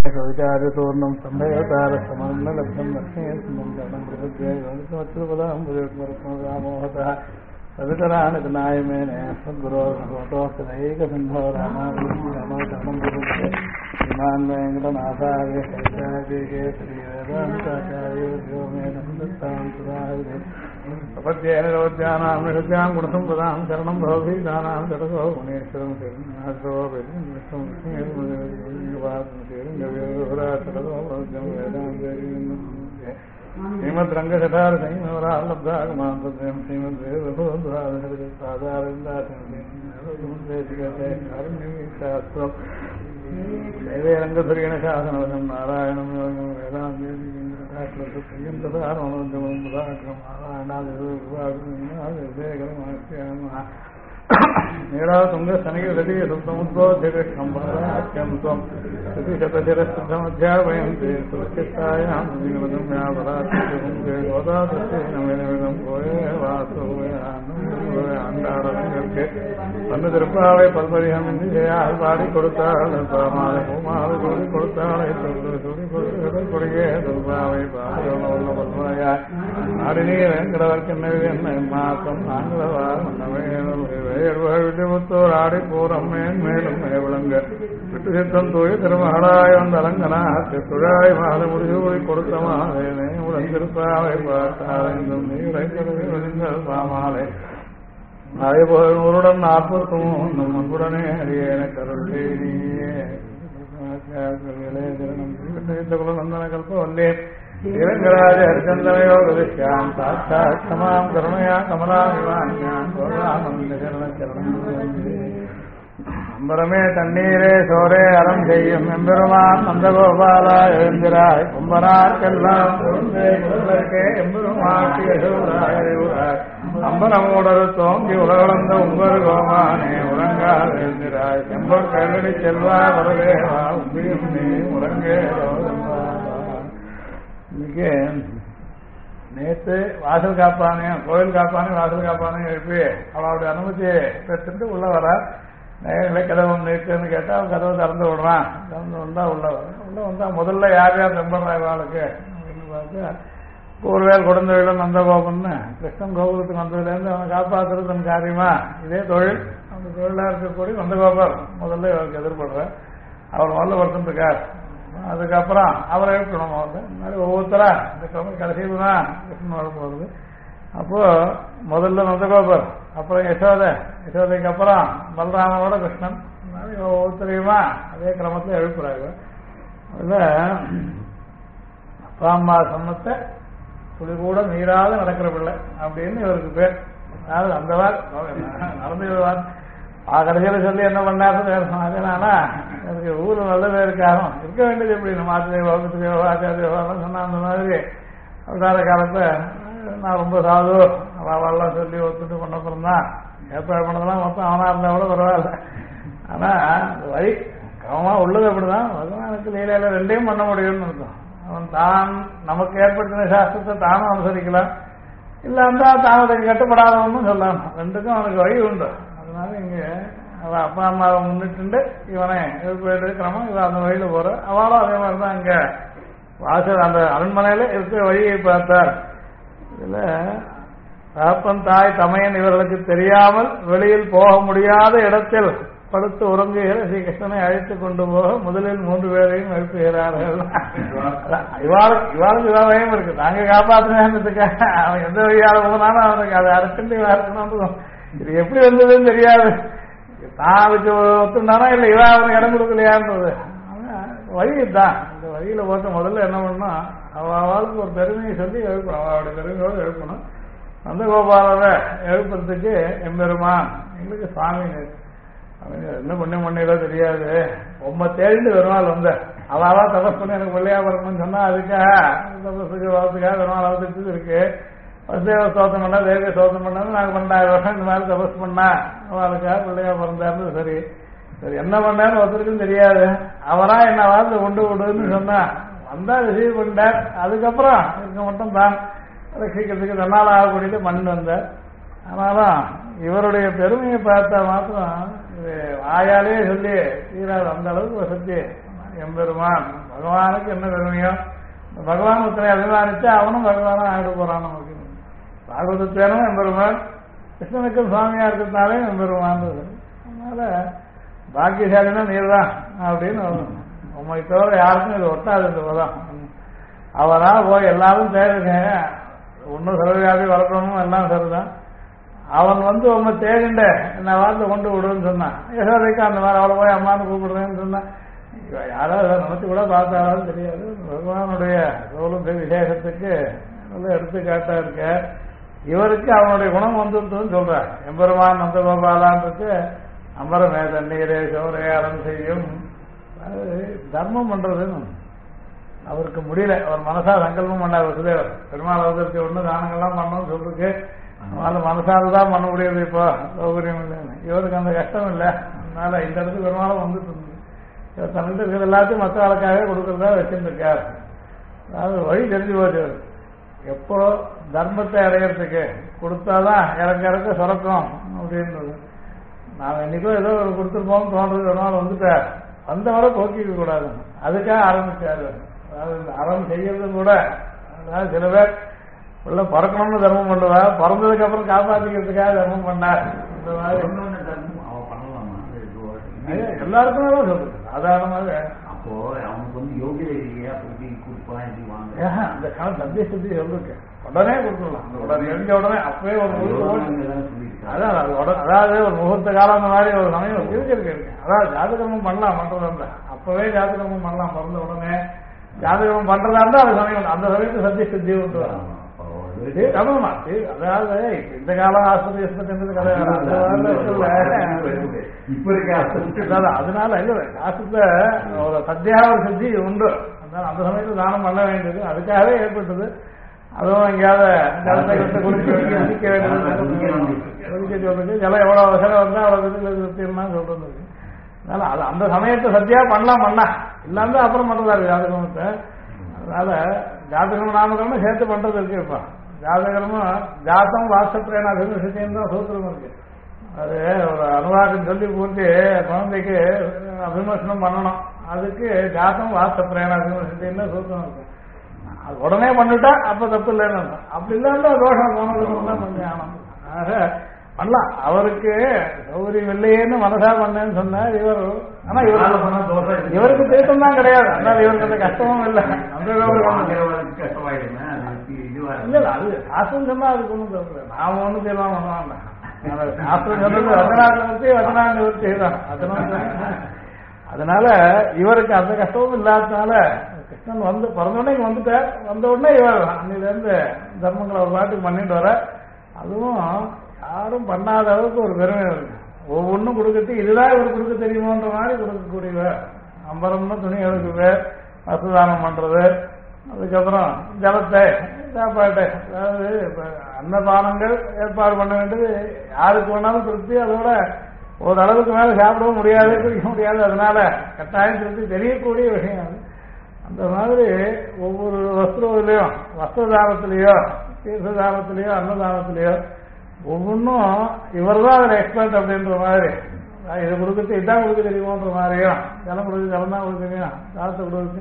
വിചാരതൂർണം സംഭയതാരസമർണലബ്ധം ലക്ഷ്മീപദാംബുജമോഹത സവിതരാണിതനായമേനെ സദ്ഗുരോകോട്ടോസ്തൈകസിന്ധോ രാമാനം ശ്രീമാൻ വെങ്കടനാഥാര്യ ശൈലാദികേ ശ്രീവേദാന്താചാര്യോ may നന്ദത്താം സുധാഹരി അപദ്യേനോദ്യാനാം നിരുദ്യാം ഗുണസംപദാം ശരണം ഭവഭീതാനാം ജടസോ ഗുണേശ്വരം ശരണാഥോ ശ്രീമദ് രംഗശഠാര സംഗീതം ശ്രീമദ് ശാസ്ത്രം രംഗധുരീണ ശാസനം നാരായണം നീളാതുംഗ സനികൃതീയമുദ്ബോധ്യകൃഷ്ണം പരാക്യം ത്വം ശതശിരസിദ്ധമധ്യാപയം സുരക്ഷിതായാം ഗോദാദൃശ്യം പോയേ വാസുകൾക്ക് വന്ന് திருப்பாவை பல்பரிகம் இந்தியால் பாடி கொடுத்தாள் மாலை பூமாலை சூடி கொடுத்தாளை சூடி கொடுக்கே துர்பாவை பாடுள்ள பல்வாயாய் ஆடினீர் என்கிறவர்க்கென்னது என்ன மாசம் நாங்களவார் விட்டுமுத்தோர் ஆடி பூரம் மேலும் விளங்க விட்டு சித்தம் தூய திருமகளாய் வந்த அலங்கனா துழாய் மாலை முடிசூடி கொடுத்த மாலை உடன் திருப்பாவை பார்த்தாலும் நீரை பாமாலை ஆயபோருடன் 43 முன்புடனே அடியேன கருள் செய்தியே நந்தன கல்பவல்லே ஸ்ரீரங்கராஜ ஹரிச்சந்திரயோகதிஷ்யாம் சாட்சாத் க்ஷமாம் கருணையா கமலாமிவான்யான் சரணம் அம்பரமே தண்ணீரே சோரே அறம் செய்யும் எம்பெருமான் நந்தகோபாலா எழுந்திராய் கும்பனார்க்கெல்லாம் எம்பெருமாட்டியூராய் அம்பரமூடரு தோங்கி உலகளந்த உங்கள் கோமானே உறங்கால் எழுந்திராய் செம்பொர் கல்லடி செல்வா வரவேவா உம்பியும் நீ உறங்கே இன்னைக்கு நேற்று வாசல் காப்பானே கோயில் காப்பானே வாசல் காப்பானே எழுப்பி அவளுடைய அனுமதி பெற்றுட்டு உள்ள வர நேரங்களை கதவு நிற்குன்னு கேட்டா அவன் கதவை திறந்து விடுறான். திறந்து வந்தா உள்ள வந்தா முதல்ல யார் யார் நம்புறாய் வாழ்க்கை அப்படின்னு பார்த்தா கூர்வேல் குழந்தைகளும் நந்தகோபன்னு கிருஷ்ணன் கோகுலத்துக்கு வந்ததுலேருந்து அவனை காப்பாற்றுறது தன் காரியமா இதே தொழில் அந்த தொழிலாக இருக்கக்கூடிய நந்தகோபர் முதல்ல இவருக்கு எதிர்படுறேன். அவர் முதல்ல ஒருத்தன் இருக்கார். அதுக்கப்புறம் அவரை எழுப்பணும். முன்னாடி ஒவ்வொருத்தரா இந்த கிழமை கடைசியில் தான் கிருஷ்ணன் வர போகிறது. அப்போ முதல்ல நந்தகோபர், அப்புறம் யசோதைக்கு அப்புறம் பலராமனோட கிருஷ்ணன், ஒவ்வொருத்தரையுமா அதே கிரமத்தில் எழுப்புறாங்க. அதில் அப்பா அம்மா சொன்னத்தை துளி கூட மீறாத நடக்கிற பிள்ளை அப்படின்னு இவருக்கு பேர். அதாவது அந்த வார் நடந்துவார் கடைசியில் சொல்லி என்ன பண்ணாருன்னு அதனால எனக்கு ஊர் நல்ல பேருக்காக இருக்க வேண்டியது எப்படி நம்ம ஆத்திரேயத்துக்கு ஆச்சாரியெல்லாம் சொன்ன அந்த மாதிரி அவதார காலத்தை நான் ரொம்ப சாது அவெல்லாம் சொல்லி ஒத்துட்டு பண்ண பிறந்தான். ஏற்பாடு பண்ணதெல்லாம் மொத்தம் அவனா இருந்தா கூட பரவாயில்ல. ஆனா வழி கவனமா உள்ளது அப்படிதான். பகவானுக்கு லீலையில ரெண்டையும் பண்ண முடியும்னு இருக்கும். அவன் தான் நமக்கு ஏற்படுத்தின சாஸ்திரத்தை தானும் அனுசரிக்கலாம், இல்ல இருந்தா தானத்துக்கு கட்டுப்படாதவன்னு சொல்லலாம். ரெண்டுக்கும் அவனுக்கு வழி உண்டு. அதனால இங்க அவன் அப்பா அம்மாவை முன்னிட்டு இவனை எடுக்கிறோமோ இவன் அந்த வழியில போற. அவளும் அதே மாதிரிதான் இங்க வாசல் அந்த அரண்மனையில இருக்கிற வழியை பார்த்தார். இதுல தகப்பன் தாய் தமையன் இவர்களுக்கு தெரியாமல் வெளியில் போக முடியாத இடத்தில் படுத்து உறங்குகிற ஸ்ரீகிருஷ்ணனை அழைத்துக் கொண்டு போக முதலில் 3 பேரையும் எழுப்புகிறார்கள். இவாளுக்கு இவாவையும் இருக்கு. நாங்க காப்பாற்றினதுக்காக அவன் எந்த வழியால போனாலும் அவனுக்கு அதை அரசுண்டு இருக்கணும். இது எப்படி வந்ததுன்னு தெரியாது. தான் வச்சு ஒத்துண்டானா இல்ல இவா அவனுக்கு இடம் கொடுக்கலையான்றது வழிதான். இந்த வழியில போட்ட முதல்ல என்ன பண்ணணும், அவளுக்கு ஒரு பெருமையை சொல்லி எழுப்பணும். அவளுடைய பெருமையோடு எழுப்பணும். நந்தகோபாலரை எழுப்புறதுக்கு எம்பெருமான் எங்களுக்கு சுவாமி என்ன பண்ணிடோ தெரியாது. ரொம்ப தேடிட்டு வருவாள் வந்த அவாவா தபஸ் பண்ணி எனக்கு பிள்ளையா வரணும்னு சொன்னா அதுக்காக தபஸுக்கு வரதுக்காக வருவாள் அவருக்கு இருக்கு. வசுதேவ ஸ்தோத்திரம் பண்ணா தேவிய ஸ்தோத்திரம் பண்ணாலும் நாங்கள் 12,000 வருஷம் இந்த மாதிரி தபஸ் பண்ணா அவளுக்காக பிள்ளையா பிறந்தாருன்னு சரி சரி என்ன பண்ணாரு ஒருத்தருக்கும் தெரியாது. அவரா என்ன வாழ்ந்து கொண்டு விடுன்னு சொன்னா வந்தா ரிசீவ் பண்ணிட்டார். அதுக்கப்புறம் இருக்க மட்டும் தான் ரசிக்கிறதுக்கு தன்னால் ஆகக்கூடியது மண் வந்தார். ஆனாலும் இவருடைய பெருமையை பார்த்தா மாத்திரம் இது வாயாலே சொல்லி தீராது. அந்த அளவுக்கு வசதி எம்பெருமான். பகவானுக்கு என்ன பெருமையோ பகவான் ஒருத்தனை அபிமானிச்சா அவனும் பகவானும் ஆகிட போறான். நமக்கு பாகவதத்தேனும் எம்பெருமான், கிருஷ்ணனுக்கு சுவாமியா இருக்கிறதுனாலே எம்பெருமான். அதனால பாக்கியசாலினா நீர் தான் அப்படின்னு உண்மை தவிர யாருக்கும் இது ஒட்டாது. இந்த பதம் அவனா போய் எல்லாரும் தேடுங்க, ஒன்னும் சர்வவியாபி வளர்க்கணும் எல்லாம் சரிதான். அவன் உங்க தேடிண்ட என்ன வார்த்தை கொண்டு விடுன்னு சொன்னான். யசோதைக்கு அந்த மாதிரி அவளை போய் அம்மான்னு கூப்பிடுறேன்னு சொன்னான். யாராவது நினைச்சு கூட பார்த்தாலும் தெரியாது. பகவானுடைய சோழம் விசேஷத்துக்கு நல்ல எடுத்துக்காட்டா இருக்க. இவருக்கு அவனுடைய குணம் வந்துருன்னு சொல்றார். எம்பெருமான் நந்த கோபாலான்றது அம்பரமே தண்ணீரே சோரே அறம் செய்யும். தர்மம் பண்றதுன்னு அவருக்கு முடியல. அவர் மனசா சங்கல்பம் பண்ணார். வசுதேவர் பெருமாள் அவதற்கு ஒண்ணு தானங்கள்லாம் பண்ணணும்னு சொல்லிருக்கு. அதனால மனசால தான் பண்ண முடியாது. இப்போ சௌகரியம் இல்லைன்னு இவருக்கு அந்த கஷ்டம் இல்லை. அதனால இந்த இடத்துக்கு பெருமாளும் வந்துட்டு இருந்தது. இவர் தன்னிட்டு இருக்கிறது எல்லாத்தையும் மற்ற ஆளுக்காக கொடுக்கறதா வச்சிருந்திருக்கார். அதாவது வழி தெரிஞ்சு போச்சு. எப்போ தர்மத்தை அடையிறதுக்கு கொடுத்தாதான் இறக்க சுரக்கும் அப்படின்றது. நாம என்னைக்கோ ஏதோ ஒரு கொடுத்துருப்போம் தோன்றது ஒரு நாள் வந்துட்டார். வந்தவரை போக்கிக்க கூடாது. அதுக்காக ஆரம்பிச்சாரு. அதாவது அறம் செய்யறது கூட, அதாவது சில பேர் உள்ள பிறக்கணும்னு தர்மம் பண்ணுவா, பிறந்ததுக்கு அப்புறம் காப்பாற்றிக்கிறதுக்காக தர்மம் பண்ணார். இந்த மாதிரி எல்லாருக்குமே தான் சொல்றது சாதாரணமாக. அப்போ அவனுக்கு யோகியதை இல்லையா, கொடுப்பா அந்த காலம் சத்திய சுத்தி சொல்லிருக்கு. உடனே கொடுத்துடலாம். உடனே எழுந்த உடனே அப்பவே ஒரு அதான் அதாவது ஒரு முகூர்த்த காலம் அந்த மாதிரி ஒரு சமயம் இருக்கு. அதாவது ஜாதகமும் பண்ணலாம், பண்றது இல்லை. அப்பவே ஜாதகமும் பண்ணலாம். பிறந்த உடனே ஜாதகம் பண்றதா இருந்தா அது சமயம், அந்த சமயத்து சத்திய சுத்தி கொண்டு வரலாம். அதாவது இந்த காலம் ஆஸ்பத்திரி கிடையாது. அதனால இல்ல காசுல ஒரு சத்தியாக ஒரு சித்தி உண்டு. அந்த சமயத்துல தானம் பண்ண வேண்டியது அதுக்காகவே ஏற்பட்டது. அதுவும் எங்கேயாவது ஜலத்தை குடிக்க சொல்றது, ஜலம் எவ்வளவு அவசரம் வந்தா அவ்வளவு தீர்மானம் சொல்றது. அதனால அது அந்த சமயத்தை சத்தியா பண்ணலாம் இல்லாம அப்புறம் பண்றதா ஜாதகத்தை. அதனால ஜாதகம் நாமகமும் சேர்த்து பண்றது இருக்கு. இப்ப ஜாதகமும் ஜாத்தம் வாட்ஸ்அப்ல விஷயம் தான் சூத்திரம் இருக்கு. அது ஒரு அனுவாகம் சொல்லி பூர்த்தி குழந்தைக்கு அபிமர்சனம் பண்ணணும். அதுக்கு ஜாத்தம் வாட்ஸ்அப்ரேன அபிமர்சனம் சூத்திரம் இருக்கு. அது உடனே பண்ணிட்டா அப்ப தப்பு இல்லைன்னு அப்படி இல்லாம தோஷம் போனதுக்கு தான் பண்ணி ஆகணும். ஆக பண்ணலாம். அவருக்கு சௌகரியம் இல்லையேன்னு மனசா பண்ணேன்னு சொன்ன இவர். ஆனா இவருக்கு தீர்த்தம் தான் கிடையாது. அதனால இவருக்கு அந்த கஷ்டமும் இல்லை. இல்ல அது சாஸ்திரம் சொன்னா அதுக்கு ஒண்ணும் தப்பு. நாம ஒண்ணும் தீர்மானம் பண்ணுவாங்க. சாஸ்திரம் சொன்னது வதனா நிவர்த்தி தான். அதனால இவருக்கு அந்த கஷ்டமும் இல்லாததுனால கிருஷ்ணன் பிறந்தோடனே வந்துட்டார். வந்த உடனே இவர் அன்னில இருந்து தர்மங்களை ஒரு பாட்டுக்கு பண்ணிட்டு வர. அதுவும் யாரும் பண்ணாத அளவுக்கு ஒரு பெருமை இருக்கு. ஒவ்வொன்றும் கொடுக்கறது இதுதான் இவர் கொடுக்க தெரியுமோன்ற மாதிரி கொடுக்கக்கூடியவர். அம்பரம்னு துணி எடுக்குவர், வசதானம் பண்றது, அதுக்கப்புறம் ஜலத்தை சாப்பாட்டை, அதாவது அன்னபானங்கள் ஏற்பாடு பண்ண வேண்டியது யாருக்கு வேணாலும் திருப்தி. அதோட ஒரு அளவுக்கு மேல சாப்பிடவும் முடியாது, குடிக்க முடியாது. அதனால கட்டாயம் திருப்தி தெரியக்கூடிய விஷயம் அது. அந்த மாதிரி ஒவ்வொரு வஸ்திரத்திலையும், வஸ்திரதானத்திலேயோ தீர்த்ததானத்திலேயோ அன்னதானத்திலேயோ ஒவ்வொன்றும் இவர் தான் அதில் எக்ஸ்பர்ட் அப்படின்ற மாதிரி. இதை கொடுக்குறது இதான் கொடுக்க தெரியுமோன்ற மாதிரியும், ஜலம் கொடுக்குறது ஜலம் தான் கொடுக்க தெரியும், தாளத்தை கொடுக்குறது.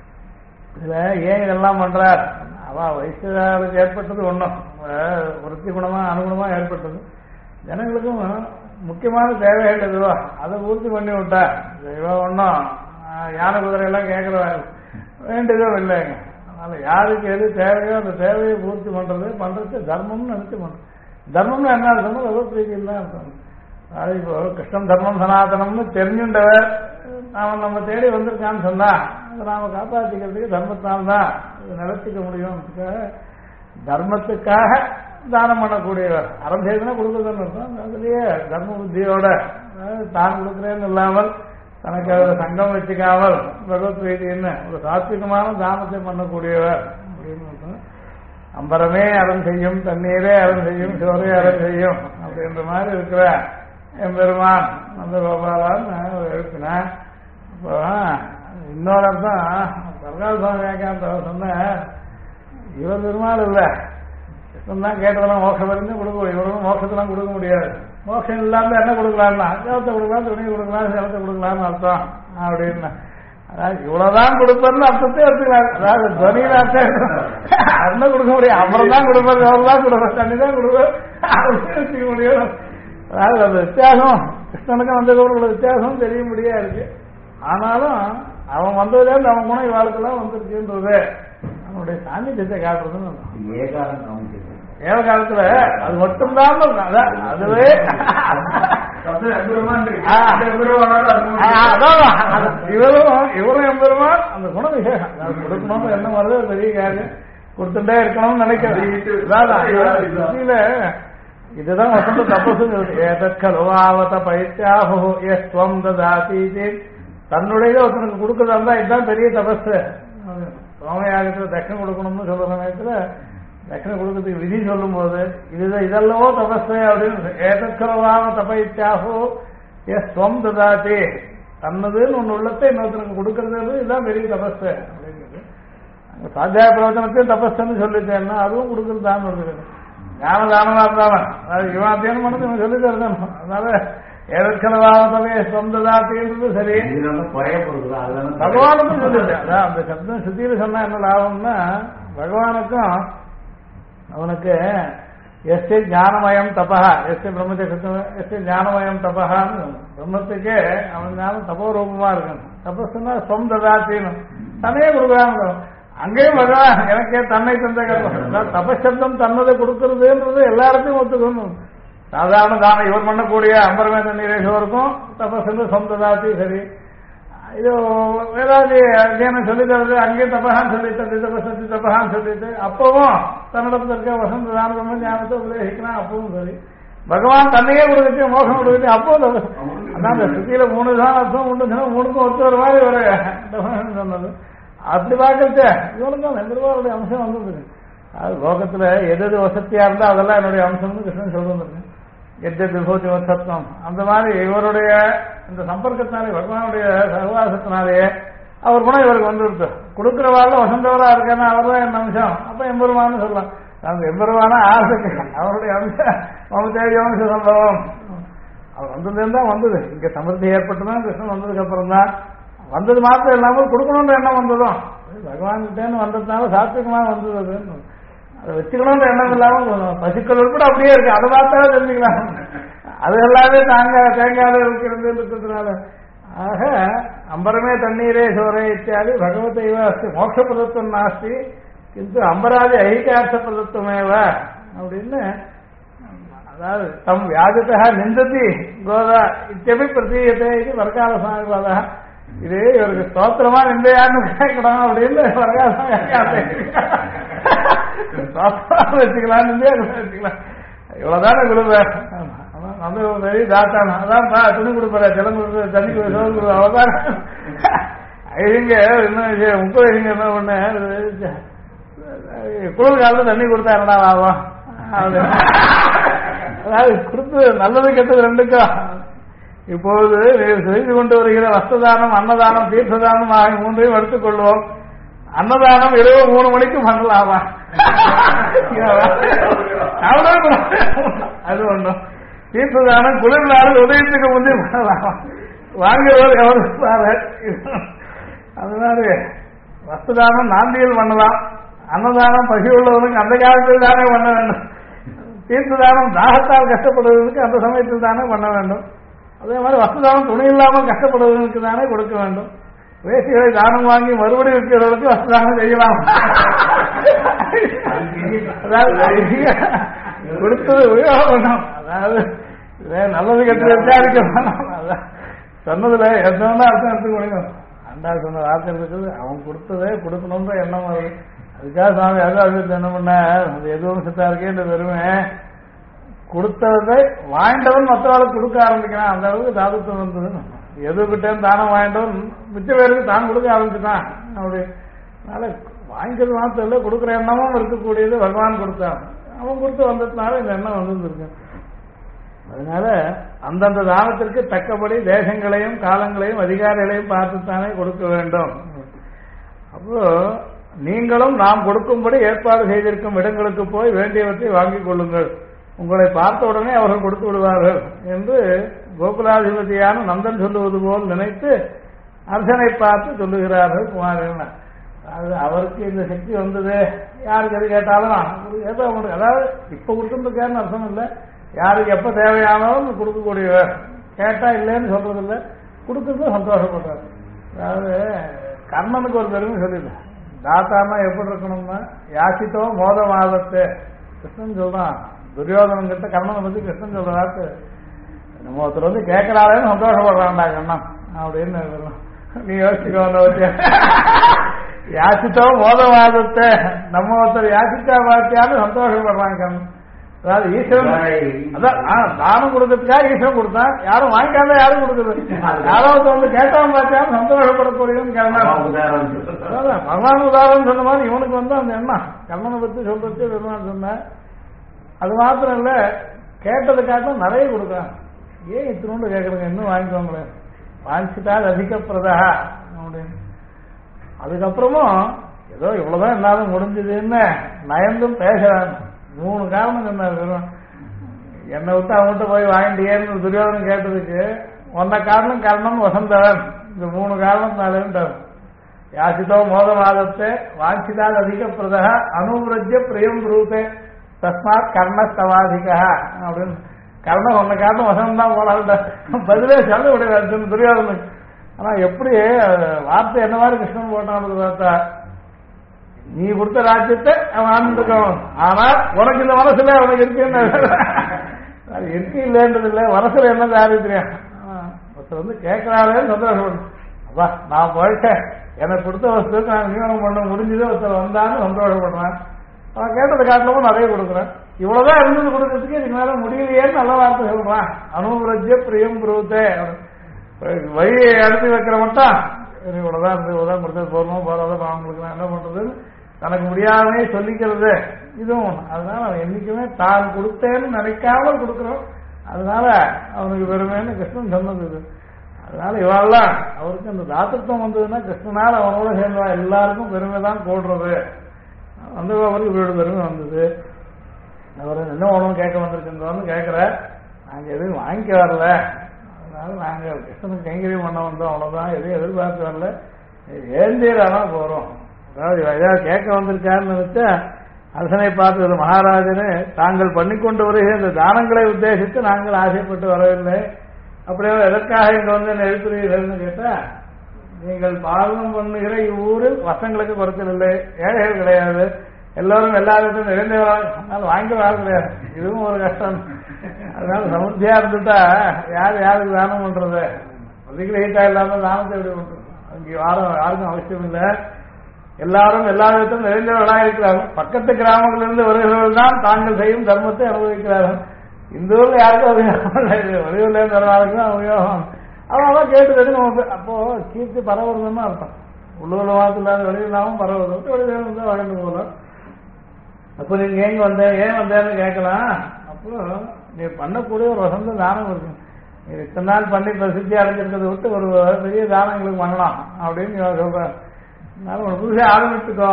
இதுல ஏன் இதெல்லாம் பண்றார்? வயசுக்கு ஏற்பட்டது ஒன்றும் விருத்தி குணமா அனுகுணமா ஏற்பட்டது. ஜனங்களுக்கும் முக்கியமான தேவைகள் எதுவோ அதை பூர்த்தி பண்ணி விட்டா. இவ ஒன்றும் யானை குதிரையெல்லாம் கேட்கற வேண்டியதோ இல்லைங்க. அதனால யாருக்கு எது தேவையோ அந்த தேவையை பூர்த்தி பண்றது தர்மம்னு நினைச்சு பண்றது. தர்மம்னு என்ன இருக்கணும்? பகவத்கீதையில் தான் இருக்கணும். அது இப்போ கிருஷ்ணன் தர்மம் சனாதனம்னு தெரிஞ்சுட்டவர் நம்ம தேடி வந்திருக்கான்னு சொன்னா அதை நாம காப்பாற்றிக்கிறதுக்கு தர்மத்தால் தான் நிலைச்சிக்க முடியும். தர்மத்துக்காக தானம் பண்ணக்கூடியவர். அறம் செய்தனா கொடுக்குறதுன்னு இருக்கும். அதுலயே தர்ம புத்தியோட தான் கொடுக்குறேன்னு இல்லாமல் தனக்கு அதில் சங்கம் வச்சுக்காமல் பகவத்கீதைன்னு ஒரு சாத்விகமான தானத்தை பண்ணக்கூடியவர் அப்படின்னு. அம்பரமே அறம் செய்யும், தண்ணீரே அறம் செய்யும், சோரே அறம் செய்யும் அப்படின்ற மாதிரி இருக்கிற எம்பெருமான் அந்த கோபாலான்னு எழுப்பினேன். இப்போ இன்னொரு அர்த்தம் சர்கார சுவாமி வியாக்கியானத்தை சொன்ன இவர் பெருமாள் இல்லை, கிருஷ்ணன் தான் கேட்டதெல்லாம் மோட்சம் வரைக்கும் கொடுக்க, இவரும் மோட்சத்தெல்லாம் கொடுக்க முடியாது. மோட்சம் இல்லாம என்ன கொடுக்கலாம்னா ஜலத்தை கொடுக்கலாம், துணி கொடுக்கலாம், ஜலத்தை கொடுக்கலாம்னு அர்த்தம் அப்படின்னா. அதாவது இவ்வளவுதான் கொடுப்பதுன்னு அர்த்தத்தை எடுத்துக்கலாம். அதாவது துவனியில அர்த்தம் அண்ணன் கொடுக்க முடியும், அப்புறம் தான் கொடுப்பாரு, அவர் தான் கொடுப்பார், தண்ணி தான் கொடுப்பார் அப்படின்னு வச்சுக்க முடியும். அதாவது அந்த வித்தியாசம் கிருஷ்ணனுக்கும் வந்தவர்களுடைய வித்தியாசம் தெரிய முடியா இருக்கு. ஆனாலும் அவன் வந்ததுலேருந்து அவன் குணம் இவாளுக்கெல்லாம் வந்துருக்குன்றது அவனுடைய சாநித்தியத்தை காட்டுறதுன்னு ஏகாரம் காமிக்கிறது. ஏவ காலத்துல அது மட்டும்தான் அதுவே இவரும் எம்பெருமான் அந்த குண விசேஷம் கொடுக்கணும்னு என்ன வருது பெரிய காரியம், கொடுத்துட்டே இருக்கணும்னு நினைக்கிறேன். இதுதான் வசந்த தபசுவாவத பைத்தியாஹுவம் ததாதி. தன்னுடைய ஒருத்தனுக்கு கொடுக்கறதா இருந்தா இதுதான் பெரிய தபஸ். சோமயாகத்துல தட்சணம் கொடுக்கணும்னு சொல்ற சமயத்துல தட்சணம் கொடுக்கறதுக்கு விதி சொல்லும் போது இதெல்லவோ தபஸ் அப்படின்னு ஏதற்கலவாம தபைத்தியாகோ ஸ்வம் ததாதி. தன்னதுன்னு ஒண்ணு உள்ளத்தை இன்னொருத்தனுக்கு கொடுக்கறது இதுதான் பெரிய தபஸ் அப்படிங்கிறது. அங்க சாத்தியாய பிரவச்சனத்தையும் தபஸ்ன்னு சொல்லிட்டேன்னா அதுவும் கொடுக்கறதுதான் கொடுக்குறது. ஞான தானமா இருந்தாலும் அதாவது இவன் தேனம் பண்ணது இவன் சொல்லி தரணும். அதனால ஏற்கனவே சொந்ததாத்தின்றது சரி பகவானுக்கும் சொல்லுது. அதான் அந்த சப்தம் சுத்தியில சொன்னா என்ன லாபம்னா பகவானுக்கும் அவனுக்கு எஸ் ஞானமயம் தபா எஸ் பிரம்ம ஞானமயம் தபான்னு பிரம்மத்துக்கே அவன் ஞானம் தபோரூபமா இருக்கணும். தபஸ்ன்னா சொந்ததாத்தின்னு தன்னையே கொடுக்குறாங்க. அங்கேயும் பகவான் எனக்கே தன்னை தந்த தபசப்தம் தன்னதை கொடுக்கறதுன்றது எல்லாருக்கும் ஒத்துக்கணும். சாதாரண தானம் இவர் பண்ணக்கூடிய அம்பரமே தண்ணீரேஸ்வருக்கும் தபசு சொந்ததாத்தி சரி. இது வேதாதி அத்தியானம் சொல்லி தருது, அங்கேயும் தபகான்னு சொல்லிட்டு தபசத்தி தபகான்னு சொல்லிட்டு அப்பவும் தன்னிடத்துல இருக்க வசந்த தான ஞானத்தை உபதேசிக்கிறான். அப்பவும் சரி பகவான் தன்னையே கொடுத்துட்டு மோகம் கொடுத்துட்டு அப்பவும் தபஸ். அதான் அந்த ஸ்ருதியில 3 தான் அர்த்தம் 3 3க்கும் ஒத்து வர மாதிரி ஒரு சொன்னது. அப்படி பார்க்கறது இவனுக்கும் எந்திரவாருடைய அம்சம் வந்துருக்கு. அது லோகத்துல எது வசதியா இருந்தா அதெல்லாம் என்னுடைய அம்சம்னு கிருஷ்ணன் சொல்லிருந்திருக்கு. எது விபூதி சத்வம் அந்த மாதிரி இவருடைய இந்த சம்பர்க்கத்தினாலே பகவானுடைய சகவாசத்தினாலேயே அவர் குணம் இவருக்கு வந்துருக்கு. கொடுக்கிற வாழ்ல வசந்தவரா இருக்கேன்னா அவர் தான் என் அம்சம். அப்ப எம்பெருமான்னு சொல்லலாம். அந்த எம்பெருமான ஆசைக்கு அவருடைய அம்சம் மமதேவி அம்ச சம்பவம் அவர் வந்ததுலேருந்து தான் வந்தது. இங்க சமிருத்தி ஏற்பட்டுதான் கிருஷ்ணன் வந்ததுக்கு அப்புறம் தான் வந்தது மாத்திரம் இல்லாமல் கொடுக்கணுன்ற எண்ணம் வந்ததும் பகவான்கிட்டேன்னு வந்ததுனால சாத்விகமா வந்தது. அது அதை வச்சுக்கணும்ன்ற எண்ணம் இல்லாமல் பசுக்கள் உட்பட அப்படியே இருக்கு. அதை பார்த்தாலே தெரிஞ்சுக்கலாம். அது எல்லாமே தேங்காய் இருக்கிறதுனால ஆக அம்பரமே தண்ணீரே சோரே இத்தியாதி பகவத் இவாஸ்தி மோட்ச பிரதத்துவம் நாஸ்தி கிந்து அம்பராதி ஐகார்த்த பிரதத்துவமேவ அப்படின்னு அதாவது தம் வியாஜத்தா நிந்ததி கோதா இத்தியபி பிரதீயத்தை இது வர்க்கால சாமிபாதா. இது இவருக்கு ஸ்தோத்திரமா நிந்தையான்னு கேட்கணும் அப்படின்னு வச்சுக்கலாம், நிந்தையா வச்சுக்கலாம். இவ்வளவுதானே கொடுப்பேன் வந்து பெரிய தாத்தான அதான் துணி கொடுப்பாரு, ஜலம் கொடுப்பாரு, தண்ணி கொடுப்பாரு, அவ்வளவுதான். ஐங்க இன்னும் 30 ஐங்க என்ன பண்ண குளிர் காலத்துல தண்ணி கொடுத்தா என்னடா ஆகும். அதாவது கொடுத்து நல்லது கெட்டது ரெண்டுக்கும். இப்போது செய்து கொண்டு வருகிற வஸ்திரதானம் அன்னதானம் தீர்த்ததானம் ஆகிய 3ஐயும் எடுத்துக் கொள்வோம். அன்னதானம் இரவு 3 மணிக்கு பண்ணலாமா? அது ஒண்ணும். தீர்த்ததானம் குளிர் நாள் உதயத்துக்கு முன்னே பண்ணலாமா? வாங்குறவர் எவரு பாரு. அதனால வஸ்திரதானம் நாந்தியில் பண்ணலாம், அன்னதானம் பசி உள்ளவனுக்கு அந்த காலத்தில் தானே பண்ண வேண்டும், தீர்த்ததானம் தாகத்தால் கஷ்டப்படுவதற்கு அந்த சமயத்தில் தானே பண்ண வேண்டும். அதே மாதிரி வஸ்திரதானம் துணி இல்லாமல் கஷ்டப்படுவதற்கு தானே கொடுக்க வேண்டும். வேசிகளை தானம் வாங்கி மறுபடியும் இருக்கிறவர்களுக்கு வஸ்திரதானம் செய்யலாம். அதாவது கொடுத்தது உபயோகம் பண்ணும். அதாவது நல்லது கெட்டு விசாரிக்க வேணும். அதான் சொன்னதுல எத்தனை அர்த்தம் எடுத்துக்க முடியும். அண்டா சொன்ன வார்த்தை இருக்குது, அவன் கொடுத்ததே கொடுக்கணும்ன்ற எண்ணம் வருது. அதுக்காக சாமி அதாவது என்ன பண்ண அது எதுவும் சித்தா இருக்கேன் பெருமை கொடுத்ததை வாங்கிட்டவன் மற்றவர்களுக்கு கொடுக்க ஆரம்பிக்கிறான். அந்த அளவுக்கு தாதுத்துவம் வந்தது. எதுக்கிட்டே தானம் வாங்கிட்டவன் மிச்ச பேருக்கு தான் கொடுக்க ஆரம்பிச்சுட்டான். அப்படி அதனால வாங்கிக்கிறது மாத்திரம் இல்லை, கொடுக்குற எண்ணமும் இருக்கக்கூடியது பகவான் கொடுத்தான். அவன் கொடுத்து வந்ததுனால இந்த எண்ணம் வந்துருக்கு. அதனால அந்தந்த தானத்திற்கு தக்கபடி தேசங்களையும் காலங்களையும் அதிகாரிகளையும் பார்த்துத்தானே கொடுக்க வேண்டும். அப்போ நீங்களும் நாம் கொடுக்கும்படி ஏற்பாடு செய்திருக்கும் இடங்களுக்கு போய் வேண்டியவற்றை வாங்கிக் கொள்ளுங்கள், உங்களை பார்த்த உடனே அவர்கள் கொடுத்து விடுவார்கள் என்று கோகுலாதிபதியான நந்தன் சொல்லுவது போல் நினைத்து அர்ச்சனை பார்த்து சொல்லுகிறார்கள் குமாரன். அது அவருக்கு இந்த சக்தி வந்தது, யாருக்கு எது கேட்டாலும் ஏதோ அவங்களுக்கு, அதாவது இப்ப கொடுத்துருக்காருன்னு அர்த்தம் இல்லை, யாருக்கு எப்ப தேவையானாலும் கொடுக்கக்கூடியவர், கேட்டா இல்லைன்னு சொல்றது இல்லை, கொடுக்கறது சந்தோஷப்படுறாரு. அதாவது கர்ணனுக்கு ஒரு பெருமை சொல்லிடு, தாத்தானா எப்படி இருக்கணும்னா யாசித்தோ மோதமாதத்து. கிருஷ்ணன் சொல்றான் துரியோதனன் கிட்ட கர்ணனை பத்தி கிருஷ்ணன் சொல்ற வார்த்தை, நம்ம ஒருத்தர் வந்து கேட்கறாளேன்னு சந்தோஷப்படுறான்டா கண்ணன் அப்படின்னு. நீ யோசிச்சுக்கோ, யாசித்தோ மோதவாதத்தை நம்ம ஒருத்தர் யாசித்தா பார்த்தியான்னு சந்தோஷப்படுறாங்க கண்ணன். அதாவது ஈஸ்வரன் அதான் தானம் கொடுக்கறதுக்காக ஈஸ்வரன் கொடுத்தான், யாரும் வாங்கிக்காம யாரும் கொடுக்குறது, யாராவது வந்து கேட்டாலும் பார்த்தியாலும் சந்தோஷப்படக்கூடியவன் கர்ணன். பகவான் உதாரணம் சொன்ன மாதிரி இவனுக்கு வந்து அந்த எண்ணம் கர்ணனை பத்தி சொல்றது பெருமான் சொன்ன. அது மாத்திரம் இல்ல, கேட்டதுக்காக நிறைய கொடுக்குறான். ஏன் இத்தினோண்டு கேட்கறங்க, இன்னும் வாங்கிக்கோங்களேன், வாங்கிட்டால் அதிகப்பிரதா அப்படின்னு. அதுக்கப்புறமும் ஏதோ இவ்வளவுதான் என்னாலும் முடிஞ்சதுன்னு நயந்தும் பேசுறாங்க. 3 காரணம் சொன்னார். என்னை விட்டு அவங்ககிட்ட போய் வாங்கிட்டேன்னு துரியோதனன் கேட்டதுக்கு ஒன்ன காரணம் கர்ணன் வசந்தவன், இந்த 3 காரணம் யாசித்தோ மோதமாதத்தை வாஞ்சிதால் அதிகப்பிரதா அனுவிரஜ்ய பிரியம் ரூபே தஸ்மாத் கர்ணஸ்தவாதிகா அப்படின்னு. கர்ணன் ஒன்ன காரணம் வசந்தம் தான் போனால்ட பதிலே சொல்ல விட துரியோதனுக்கு. ஆனா எப்படி வார்த்தை என்ன மாதிரி கிருஷ்ணன் போட்டான்னு பார்த்தா, நீ கொடுத்த ராஜ்யத்தை அவன் ஆனந்துக்கணும், ஆனா உனக்கு இந்த மனசுல அவனுக்கு இருக்குன்னு இருக்கு இல்லைன்றது இல்லை, மனசுல என்ன தாரித்திரியம். ஒருத்தர் வந்து கேட்கறாளேன்னு சந்தோஷப்படும், அப்பா நான் போயிட்டேன், எனக்கு கொடுத்த வசதிக்கு நான் விநியோகம் பண்ண முடிஞ்சது, ஒருத்தர் வந்தான்னு சந்தோஷப்படுறேன். அவன் கேட்டதை காட்டவும் நிறைய கொடுக்குறேன், இவ்வளவுதான் இருந்தது கொடுக்கறதுக்கு இதுக்கு மேல முடியலையேன்னு நல்ல வார்த்தை சொல்றான். அனுவிரஜ்ய பிரியம் புருவத்தே, வழியை அனுப்பி வைக்கிற மட்டும் இவ்வளவுதான் இருந்து இவ்வளவுதான் கொடுத்தது போறோம் போறதோ அவங்களுக்கு நான் என்ன பண்றது தனக்கு முடியாதே சொல்லிக்கிறது இதுவும். அதனால அவன் என்னைக்குமே தான் கொடுத்தேன்னு நினைக்காமல் கொடுக்குறோம், அதனால அவனுக்கு பெருமைன்னு கிருஷ்ணன் சொன்னது இது. அதனால இவாள்லாம் அவருக்கு அந்த தாத்தத்துவம் வந்ததுன்னா கிருஷ்ணனால அவனோட சேர்ந்தவா எல்லாருக்கும் பெருமை தான் போடுறது. அந்த அவருக்கு இவரோட பெருமை வந்தது. அவர் என்ன உணவு கேட்க வந்திருக்கின்றோன்னு கேட்கிற, நாங்க எதுவும் வாங்கிக்க வரல, அதனால நாங்க கிருஷ்ணனுக்கு கைங்கரியம் பண்ண வந்தோம், அவ்வளவுதான், எதையும் எதிர்பார்த்து வரல, ஏந்தீரானா போறோம். அதாவது ஏதாவது கேட்க வந்திருக்காருன்னு நினைச்சா அரசனை பார்த்து மகாராஜனு தாங்கள் பண்ணிக்கொண்டு வருகிற இந்த தானங்களை உத்தேசித்து நாங்கள் ஆசைப்பட்டு வரவில்லை, அப்படியே எதற்காக இங்க வந்து என்ன எழுப்புறீர்கள்னு கேட்டா, நீங்கள் பாலனம் பண்ணுகிற இவ்வூரில் வசங்களுக்கு குறைச்சல் இல்லை, ஏழைகள் கிடையாது, எல்லாரும் எல்லாருக்கும் நிறைந்தவராக வாங்கி வர கிடையாது, இதுவும் ஒரு கஷ்டம். அதனால சமுத்தியா இருந்துட்டா யாருக்கு தானம் பண்றது, அதிகிரகிட்டா இல்லாம தானத்தை எப்படி பண்றது, அங்கே யாருக்கும் அவசியம் இல்லை, எல்லாரும் எல்லா விதத்திலும் நிறைந்தவர்களாக இருக்கிறார்கள். பக்கத்து கிராமங்களிலிருந்து வருகிறவர்கள் தான் தாங்கள் செய்யும் தர்மத்தை அனுபவிக்கிறார்கள். இந்த ஊர்ல யாருக்கும் வெளியூர்ல இருந்து வரவாளுக்கும் உபயோகம். அவன் கேட்டு நம்ம அப்போ கீர்த்தி பரவுறதுன்னு அர்த்தம். உள்ளூர்ல வாரத்தில் வெளியிலாவும் பரவுறது, வெளியில வந்து வளர்ந்து போகலாம். அப்போ நீங்க எங்க வந்தேன் ஏன் வந்தேன்னு கேட்கலாம். அப்போ நீ பண்ணக்கூடிய ஒரு வசந்த தானம் இருக்கு, நீ இத்தனை நாள் பண்ணி பிரசித்தி அடைஞ்சிருக்கிறத விட்டு ஒரு பெரிய தானங்களுக்கு பண்ணலாம் அப்படின்னு சொல்றேன். ஒரு புதுசா ஆரம்பிச்சுக்கோ.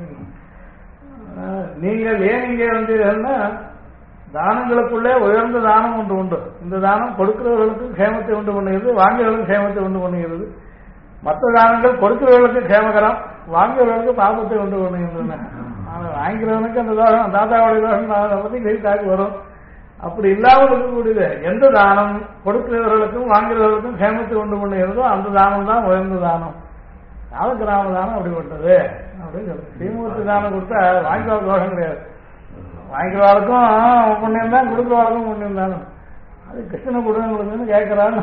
நீங்கள் ஏன் இங்கே வந்தீர்கள்னா, தானங்களுக்குள்ளே உயர்ந்த தானம் ஒன்று உண்டு. இந்த தானம் கொடுக்கிறவர்களுக்கு கேமத்தை உண்டு பண்ணுகிறது, வாங்குகிறவர்களுக்கு கேமத்தை உண்டு பண்ணுகிறது. மற்ற தானங்கள் கொடுக்கிறவர்களுக்கு கேமகரம், வாங்குகிறவர்களுக்கு பாபத்தை உண்டு பண்ணுகின்றன. வாங்கிறவனுக்கு அந்த தோஷம் தாத்தாவுடைய தோஷம் அதை பத்தி கைத்தாக்கு வரும். அப்படி இல்லாமல் இருக்கக்கூடியது எந்த தானம் கொடுக்கிறவர்களுக்கும் வாங்குகிறவர்களுக்கும் கேமத்தை உண்டு பண்ணுகிறதோ அந்த தானம் தான் உயர்ந்த தானம். கிராம தானம் அப்படிப்பட்டது அப்படின்னு சொல்லு. ஸ்ரீமூர்த்தி தானம் கொடுத்தா வாங்கிக்கிற தோஷம் கிடையாது, வாங்கிக்கிறவாளுக்கும் புண்ணியம் தான், கொடுக்குறவாளுக்கும் புண்ணியம் தானே. அது கிருஷ்ணனை கொடுங்கன்னு கேட்கிறான்னு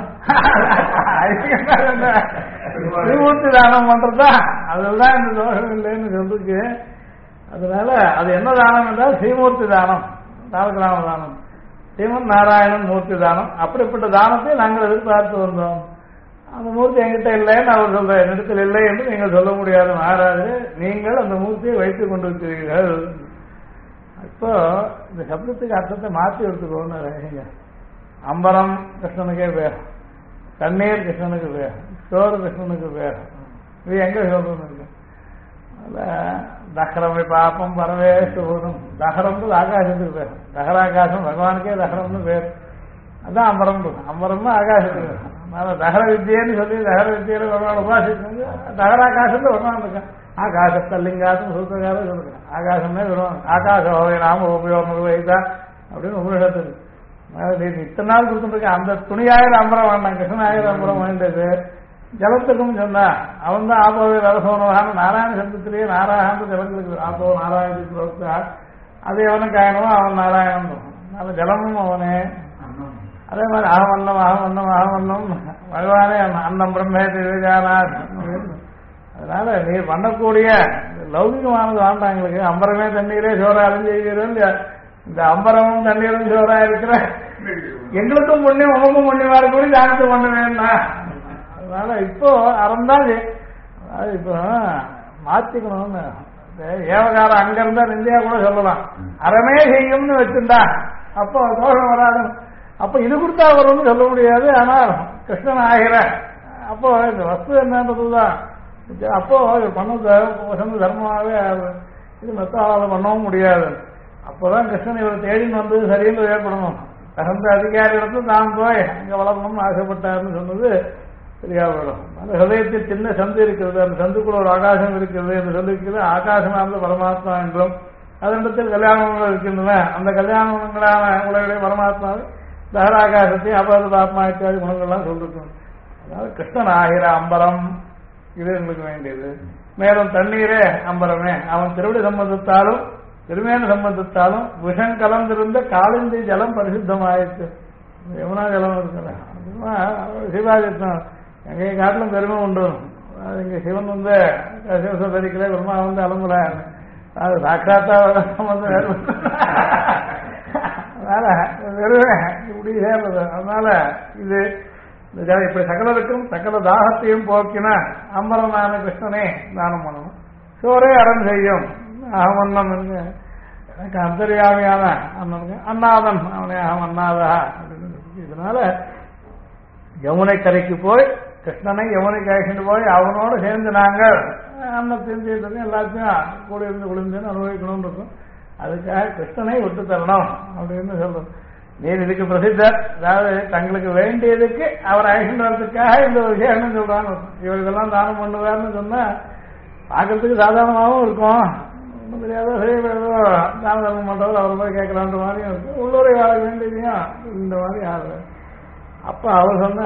ஸ்ரீமூர்த்தி தானம் பண்றதா அதுதான் இந்த தோஷம் இல்லைன்னு சொல்லிருக்கு. அதனால அது என்ன தானம் என்றால் ஸ்ரீமூர்த்தி தானம், தாலகிராம தானம், ஸ்ரீமன் நாராயணன் மூர்த்தி தானம். அப்படிப்பட்ட தானத்தை நாங்கள் எதிர்பார்த்து வந்தோம். அந்த மூர்த்தி என்கிட்ட இல்லைன்னு அவர் சொல்ற, என்னிடத்தில் இல்லை என்று நீங்கள் சொல்ல முடியாது மகாராஜரே, நீங்கள் அந்த மூர்த்தியை வைத்துக் கொண்டிருக்கிறீர்கள். இப்போ இந்த சப்தத்துக்கு அர்த்தத்தை மாற்றி எடுத்துக்கோன்னு, அம்பரம் கிருஷ்ணனுக்கே பேர், தண்ணீர் கிருஷ்ணனுக்கு பேர், சோறு கிருஷ்ணனுக்கு பேர், இது எங்க சொல்றதுன்னு இருக்கு. தகரமை பாப்பம் பரவே சூடும், தகரம்னு ஆகாசத்துக்கு பேர், தகராகாசம் பகவானுக்கே தகரம்னு பேர், அதான் அம்பரம். அம்பரம்னு ஆகாசத்துக்கு, தகர வித்தியன்னு சொல்லி தகர வித்தியில பகவான் உபாசிச்சு தகராகாசத்துல வருவான் இருக்கான். ஆகாசத்தல்லிங்காசம் சூத்திரகாரம் சொல்லுங்க. ஆகாசமே வருவாங்க. ஆகாச நாம உபயோகம் வைத்தா அப்படின்னு உபயோகத்துக்கு இத்தனை நாள் கொடுத்துருக்கேன். அந்த துணியாயிரம் அம்பரம் வேண்டாம், கிருஷ்ணாயிரம் அம்பரம் வேண்டது. ஜலத்துக்கும் சொன்னா அவன் தான் ஆபோவை ரசோனவான நாராயண சப்தத்திலேயே நாராயண ஜலங்களுக்கு ஆபோ நாராயணத்துக்கு அது எவனுக்கு ஆயனமோ அவன் நாராயணன். அதனால ஜலமும் அவனே. அதே மாதிரி அகமன்னம் பகவானே அன்னம் பிரம்மே திவ்யானார். அதனால நீ பண்ணக்கூடிய லௌகிகமானது வேண்டாம் எங்களுக்கு. அம்பரமே தண்ணீரே சோறாலும் செய்கிறோம். இந்த அம்பரமும் தண்ணீரும் சோறா இருக்கிற எங்களுக்கும் புண்ணியம் உனக்கும் புண்ணியமா கூட தானத்தை பண்ண வேண்டாம். அதனால இப்போ அறந்தான் இப்போ மாத்திக்கணும்னு ஏவகாரம் அங்க இருந்தா நிந்தியா கூட சொல்லலாம். அறமே செய்யும்னு வச்சுட்டா அப்போ தோஷம் வராது. அப்ப இது கொடுத்தா வரும்னு சொல்ல முடியாது. ஆனால் கிருஷ்ணன் ஆகிற அப்போ இந்த வஸ்து என்னன்றதுதான். அப்போ பண்ண வசந்த தர்மமாகவே இது மெத்தாவால பண்ணவும் முடியாது. அப்போதான் கிருஷ்ணன் இவரை தேடின்னு வந்து சரியில் ஏற்படணும். தகுந்த அதிகாரிகளுக்கும் தான் போய் அங்க வளரணும்னு ஆசைப்பட்டாருன்னு சொன்னது சரியா போயிடும். அந்த ஹதயத்தில் சின்ன சந்து இருக்கிறது, அந்த சந்துக்குள்ள ஒரு ஆகாசம் இருக்கிறது என்று சொல்லியிருக்கிறது. ஆகாசமானது பரமாத்மா என்றும் அதனிடத்தில் கல்யாணங்கள் இருக்கின்றன. அந்த கல்யாணங்களான உலகிலே பரமாத்மாவை தகராகாசத்தையும் அபரத ஆத்மா இத்தியாதி குணங்கள்லாம் சொல்லிருக்கணும். அதாவது கிருஷ்ணன் ஆகிற அம்பரம் இது எங்களுக்கு வேண்டியது. மேலும் தண்ணீரே அம்பரமே. அவன் திருவிடி சம்பந்தத்தாலும் திருமேன சம்பந்தத்தாலும் விஷம் கலந்திருந்த காலிந்தி ஜலம் பரிசுத்தமாயிடுச்சு. யமுனா ஜலம் இருக்குல்ல, சிவாஜித்தான் எங்க காட்டிலும் பெருமை உண்டு. இங்க சிவன் வந்து சிவசரிக்கல, பிரம்மா வந்து அலம்புல, அது சாட்சாத்தா சம்பந்தம். அதனால பெருமை இப்படி சேர்ந்தது. அதனால இது இப்படி சகலருக்கும் சகல தாகத்தையும் போக்கின அம்பரமான கிருஷ்ணனே தானம் பண்ணணும். சோரே அறம் செய்யும் அகமன்னம் எனக்கு அந்தரியாமையான அண்ணாதன் அவனே அகம் அண்ணாதா அப்படின்னு. இதனால யமுனை கரைக்கு போய் கிருஷ்ணனை யமுனை கரைக்கிட்டு போய் அவனோடு சேர்ந்து நாங்கள் அன்னத்தையும் தீர்த்தத்தையும் எல்லாத்தையும் கூட இருந்து குளிர்ந்து அனுபவிக்கணும்னு இருக்கும். அதுக்காக கிருஷ்ணனை விட்டு தரணும் அப்படின்னு சொல்றோம். நீர் இதுக்கு பிரசித்தர். அதாவது தங்களுக்கு வேண்டியதுக்கு அவர் அழைச்சிட்டு வர்றதுக்காக இந்த விஷயம் சொல்றான்னு. இவர் இதெல்லாம் தானம் பண்ணுவார்னு சொன்னா பார்க்கறதுக்கு சாதாரணமாகவும் இருக்கும். ஒன்றும் தெரியாதோ செய்யறதோ தான தர்மம் பண்றதோ அவர் போய் கேட்கலான்ற மாதிரியும் இருக்கு. உள்ளூரை வாழ வேண்டியதையும் இந்த மாதிரி ஆகுது. அப்ப அவர் சொன்ன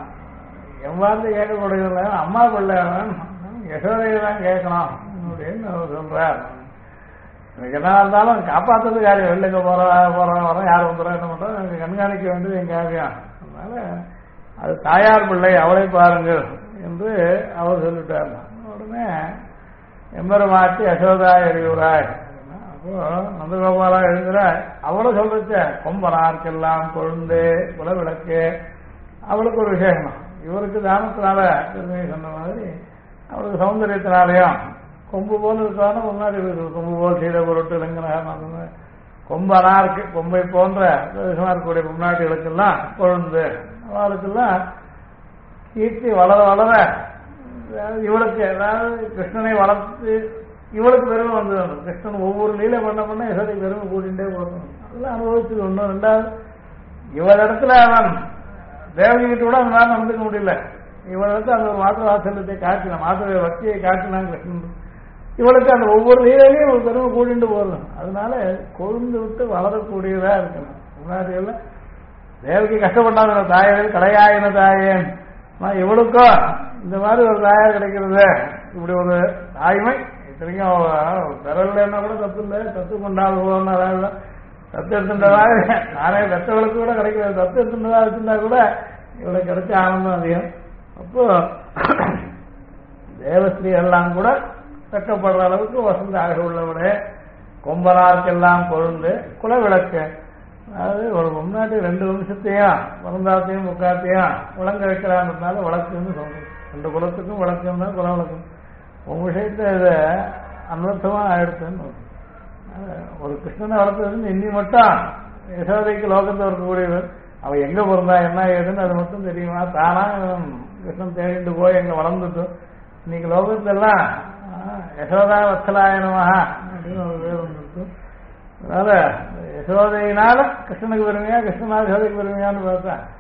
என் வார்த்தை கேட்கக்கூடியதில்ல, அம்மா பிள்ளைவன் யசோதையை தான் கேட்கணும் அப்படின்னு அவர் சொல்றார். எனக்கு என்ன இருந்தாலும் காப்பாற்றுறது காரியம். வெளில போறோம் வரோம், யார் வந்துடும் என்ன பண்றோம், எனக்கு கண்காணிக்க வேண்டியது என் காரியம். அதனால அது தாயார் பிள்ளை அவளை பாருங்கள் என்று அவர் சொல்லிட்டார். உடனே எம்பெருமாட்டி யசோதா எழுகிறாய். அப்போ நந்தகோபாலா எழுதுறாய். அவளும் சொல்றச்ச கொம்பனார்க்கெல்லாம் கொழுந்து குலவிளக்கு. அவளுக்கு ஒரு விசேஷம். இவருக்கு தானத்தினால பெருமையை சொன்ன மாதிரி அவளுக்கு சௌந்தரியத்தினாலையும் கொம்பு போல் இருக்கான முன்னாடி கொம்பு போல் செய்த பொருட்டு இளைஞனாக கொம்பனார்க்கு கொம்பை போன்ற இருக்கக்கூடிய முன்னாடிகளுக்கெல்லாம் கொழுந்து அவளுக்கெல்லாம் கீர்த்தி வளர வளர இவளுக்கு அதாவது கிருஷ்ணனை வளர்த்து இவளுக்கு பெருமை வந்தது. கிருஷ்ணன் ஒவ்வொரு லீலை பண்ண யசோதை பெருமை கூட்டிகிட்டே போகணும். அதெல்லாம் அனுபவிச்சு ஒன்று. ரெண்டாவது இவள் இடத்துல அவன் தேவகி கிட்ட கூட அந்த மாதிரி நடந்துக்க முடியல. இவளுக்கு அந்த ஒரு மாத்திர வாசல்யத்தை காட்டினான், மாத்திர பக்தியை காட்டினான் கிருஷ்ணன். இவளுக்கு அந்த ஒவ்வொரு லீலையிலையும் ஒரு பெருமை கூட்டிட்டு போகணும். அதனால கொழுந்து விட்டு வளரக்கூடியதா இருக்கணும். முன்னாடி எல்லாம் தேவகி கஷ்டப்பட்டாங்க, தாயர்கள் கடையாயின தாயேன். இவளுக்கோ இந்த மாதிரி ஒரு தாயார் கிடைக்கிறது, இப்படி ஒரு தாய்மை. இத்தனைக்கும் பிறகு என்ன கூட தப்பு இல்லை, தத்து கொண்டாள் போனால தத்து எடுத்துட்டதா நானே பெற்றவளுக்கு கூட கிடைக்கிறது. தத்து எடுத்துட்டதா வச்சிருந்தா கூட இவளுக்கு கிடைச்ச ஆனந்தம் அதிகம். அப்போ தேவஸ்ரீ எல்லாம் கூட வெட்டப்படுற அளவுக்கு வசந்த ஆக உள்ளவனே. கொம்பனார்க்கெல்லாம் கொழுந்து குலவிளக்கு. அதாவது ஒரு முன்னாடி 2 வம்சத்தையும் பிறந்தாத்தையும் முக்காத்தையும் விளங்க வைக்கிறான்றதுனால விளக்குன்னு சொல்றோம். 2 குலத்துக்கும் விளக்குன்னு தான் குல விளக்கு. உங்க விஷயத்த இதை அனர்த்தமா ஆயிடுச்சுன்னு ஒரு கிருஷ்ணனை வளர்த்ததுன்னு இன்னி மட்டும் யசோதைக்கு லோகத்தை இருக்கக்கூடியவர். அவன் எங்க பிறந்தா என்ன ஏதுன்னு அது மட்டும் தெரியுமா? தானா கிருஷ்ணன் தேடிட்டு போய் எங்க வளர்ந்துட்டோம். இன்னைக்கு லோகத்தெல்லாம் யசோதா வத்சலாயனமாக அப்படின்னு ஒரு பேர் வந்துருக்கு. அதனால யசோதையினால கிருஷ்ணனுக்கு பெருமையா, கிருஷ்ணனால யசோதைக்கு பெருமையான்னு பார்த்தா